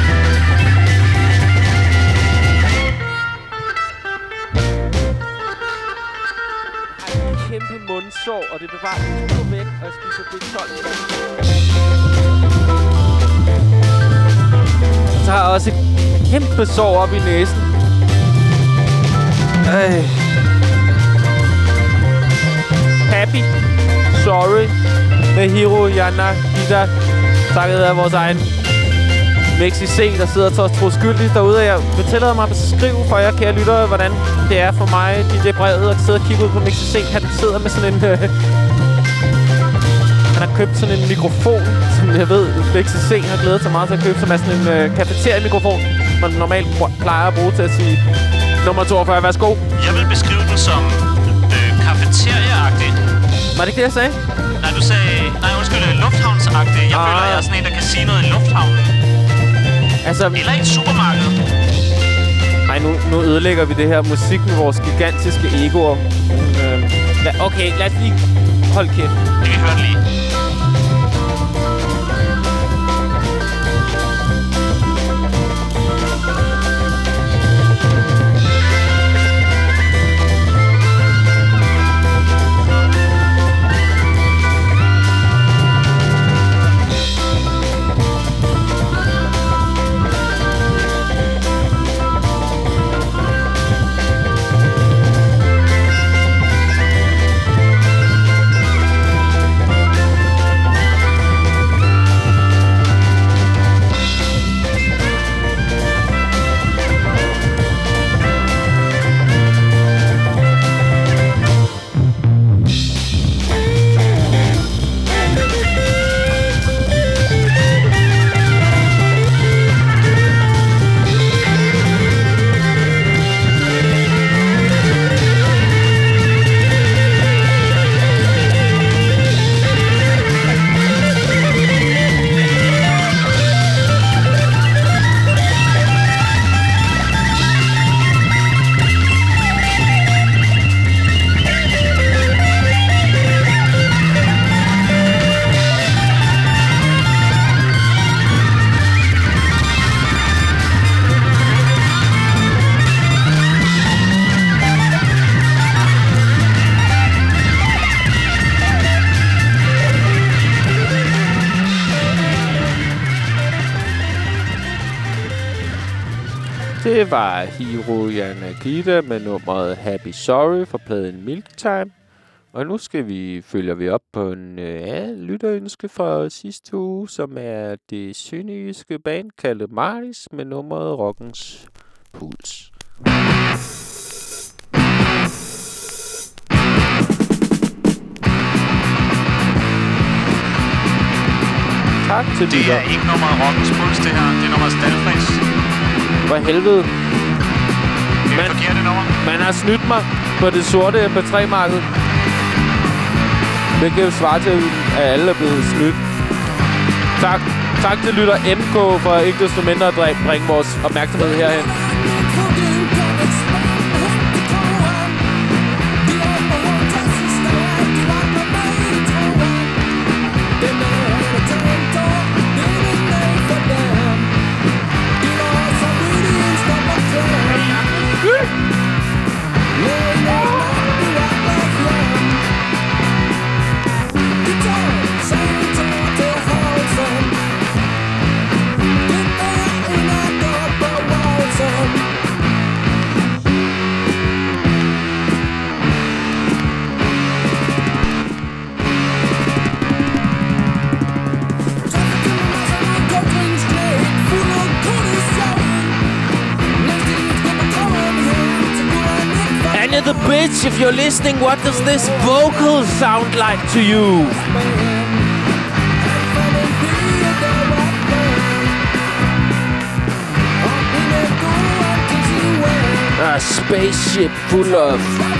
Kæmpe mundsår, og det bevarer mig væk, og jeg spiser B tolv. Så har jeg også et kæmpe sår op i næsen. Ej. Happy Sorry med Hiro Yanagida. Takket af vores egen Mexi C, der sidder og tror skyldigt derude. Jeg vil tillade mig at beskrive for jer, kære lyttere, hvordan det er for mig, D J Brevet, at sidde og kigge ud på Mexi C. Han sidder med sådan en... Øh, han har købt sådan en mikrofon, som jeg ved, Mexi C har glædet sig meget til at købe, som er sådan en øh, cafeteria-mikrofon, man normalt plejer at bruge til at sige nummer toogfyrre, værsgo. Jeg vil beskrive den som øh, cafeteria-agtig. Var det ikke det, jeg sagde? Nej, du sagde... Nej, undskyld, lufthavnsagtig. Jeg ah. føler, jeg er sådan en, der kan sige noget i lufthavnen. Altså, eller i et supermarked. Nej, nu, nu ødelægger vi det her musik med vores gigantiske egoer. Øh, la, okay, lad os lige holde kæft. Det vi hørte lige. Det var Hiro Yanagita med nummeret Happy Sorry fra pladen Milk Time. Og nu skal vi følger vi op på en ja, lytterønske fra sidste uge, som er det sønderjyske band Kalemaris med nummeret Rockens Puls. Tak til det lytter. Det er ikke nummeret Rockens Puls, det her. Det er nummeret Stalfris. For helvede. Det er forkerte nummer. Man har snydt mig på det sorte M P tre-marked. Det kan jo svare til, at alle er blevet snydt. Tak. Tak til lytter M K for ikke desto mindre at bringe vores opmærksomhed herhen. The bitch, if you're listening, what does this vocal sound like to you? A spaceship full of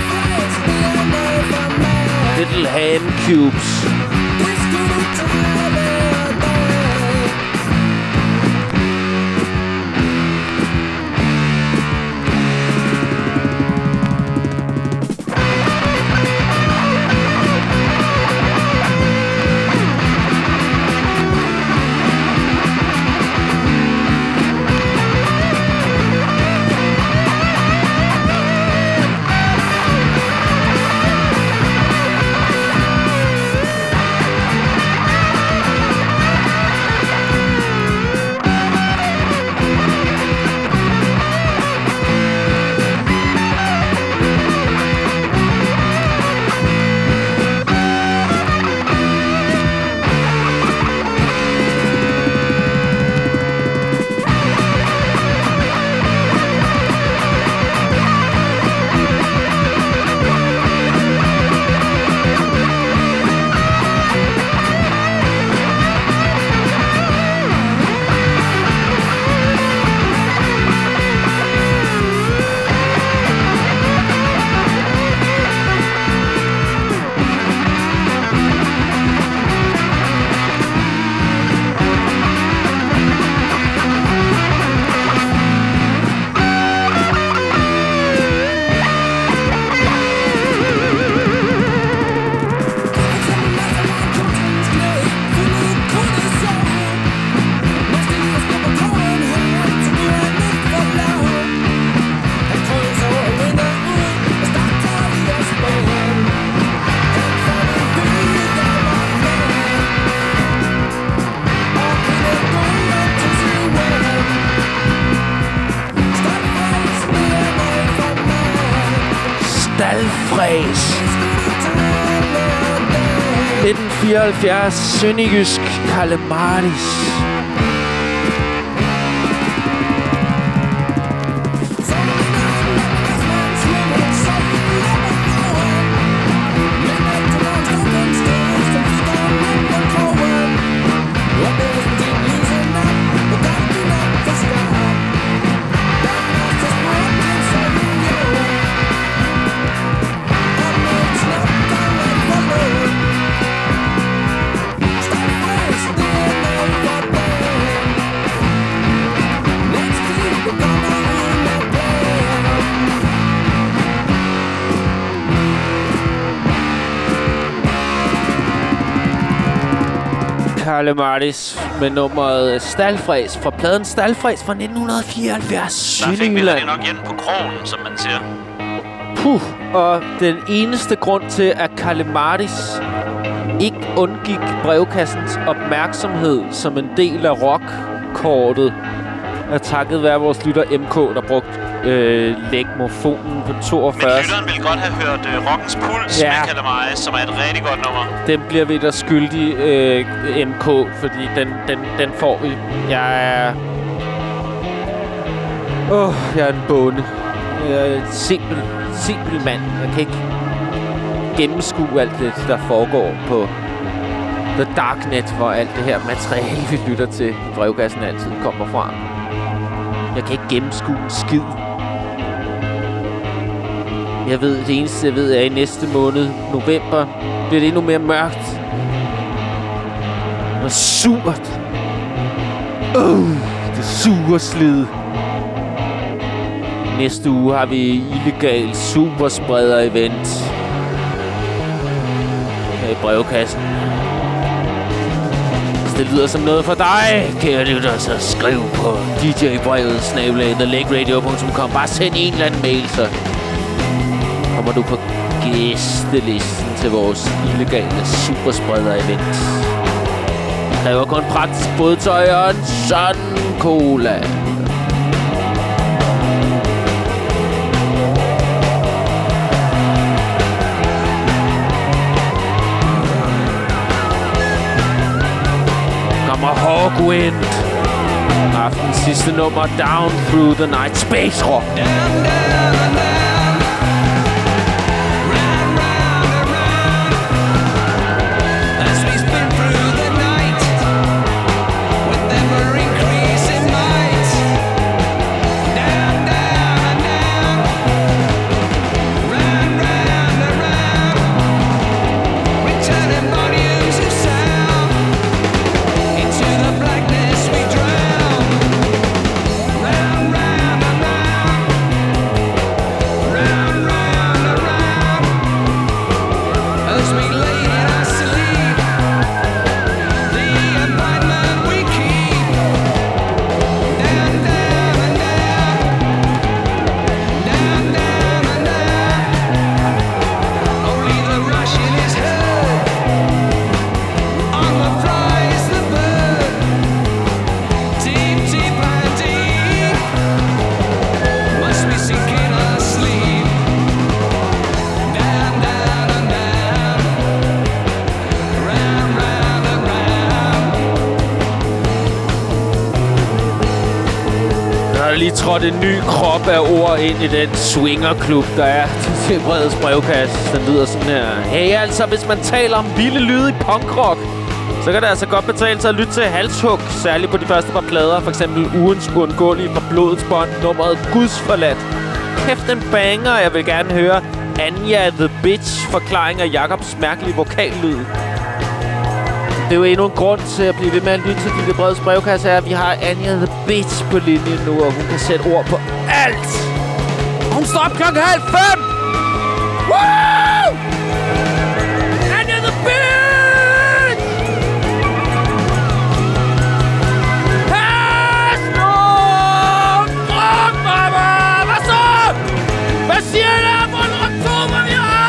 little hand cubes. nitten fireoghalvfjerds, sønderjysk Kalemaris. Kalemaris med nummeret Stalfræs fra pladen Stalfræs fra nitten fireoghalvfjerds. Der fik vi det nok igen på krogen, som man siger. Puh, og den eneste grund til, at Kalemaris ikke undgik brevkassens opmærksomhed som en del af rockkortet, er takket være vores lytter M K, der brugte øh, legmofonen på toogfyrre. Men lytteren ville godt have hørt øh, Rockens Puls, ja. Med Kalamai, som er et rigtig godt nummer. Den bliver vi der skyldige, øh, M K, fordi den, den, den får vi. Jeg er... Åh, oh, jeg er en bonde. Jeg er en simpel, simpel mand. Jeg kan ikke gennemskue alt det, der foregår på The Darknet, hvor alt det her materiale, vi lytter til i brevkassen, altid kommer fra. Jeg kan ikke gennemskue en skid. Jeg ved, det eneste, jeg ved, er, at i næste måned, november, bliver det endnu mere mørkt. Og surt. Uh, det suger slid. Næste uge har vi illegal superspreder-event her i brevkassen. Hvis det lyder som noget for dig, kære lytter, så skriv på D J-brevet snabel-a the lake radio punktum com. Bare send en eller anden mail, så kommer du på gæstelisten til vores illegale superspreder-event. Det kræver kun praktisk bådtøj og en sådan cola. Hawkwind. Aftens sidste nummer, Down Through the Night. Space Rock. Down, down, down. Lige trådt en ny krop af ord ind i den swingerklub, der er til Breds brevkasse. Den lyder sådan her. Hey, altså, hvis man taler om vilde lyde i punkrock, så kan det altså godt betale sig at lytte til Halshug, særligt på de første par plader. For eksempel Ugens Uundgåelige fra Blodets Bånd, nummeret Gudsforladt. Kæft en banger, jeg vil gerne høre Anja the Bitch, forklaring af Jakobs mærkelige vokallyd. Det er jo endnu en grund til at blive ved med at lytte til de Breds brevkasse, er, at vi har Anja the Bitch på linjen nu, og hun kan sætte ord på alt. Hun står op klokken halv fem! Woo! Anja the Bitch! Pas nu! Druk, mama! Hvad så? Hvad siger der for en oktober, vi har?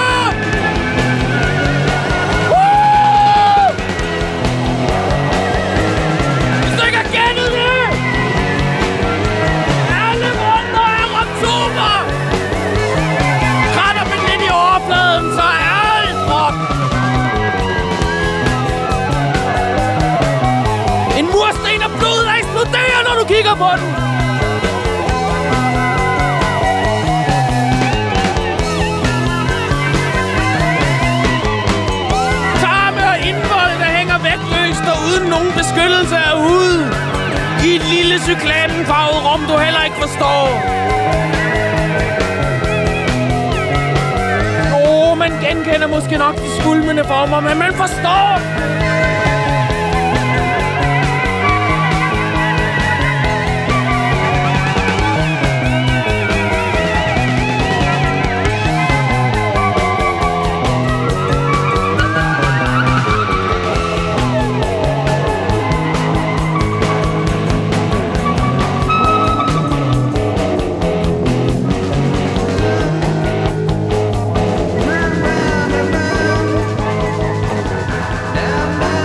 Kigger på den. Tarme og indvold, der hænger vægtløst og uden nogen beskyttelse af hud. I et lille cykladenfarvet rum, du heller ikke forstår. Åh, oh, man genkender måske nok de svulmende former, men man forstår. Down, down.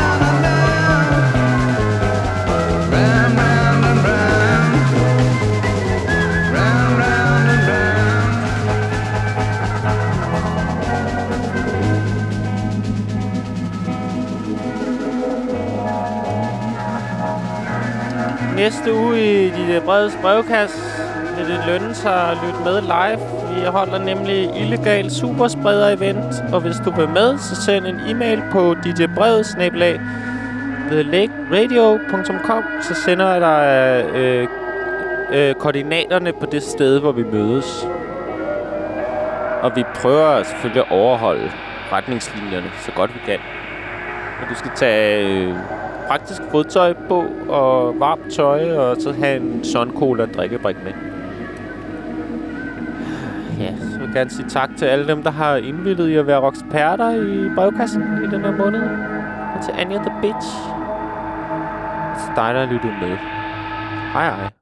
næste uge i de brede brevkasse vil det lønne sig at lytte med live. Vi holder nemlig illegal superspreder-event, og hvis du vil med, så send en e-mail på d j brevet snabel-a the lake radio punktum com, så sender jeg dig øh, øh, koordinaterne på det sted, hvor vi mødes. Og vi prøver selvfølgelig at overholde retningslinjerne så godt vi kan. Og du skal tage øh, praktisk fodtøj på og varmt tøj, og så have en Sun-Cola drikkebrik med. Ja, så vil jeg gerne sige tak til alle dem, der har indvildet i at være rocksperter i brevkassen i den her måned. Og til Anja the Bitch. Så dig, der lyttede med. Hej hej.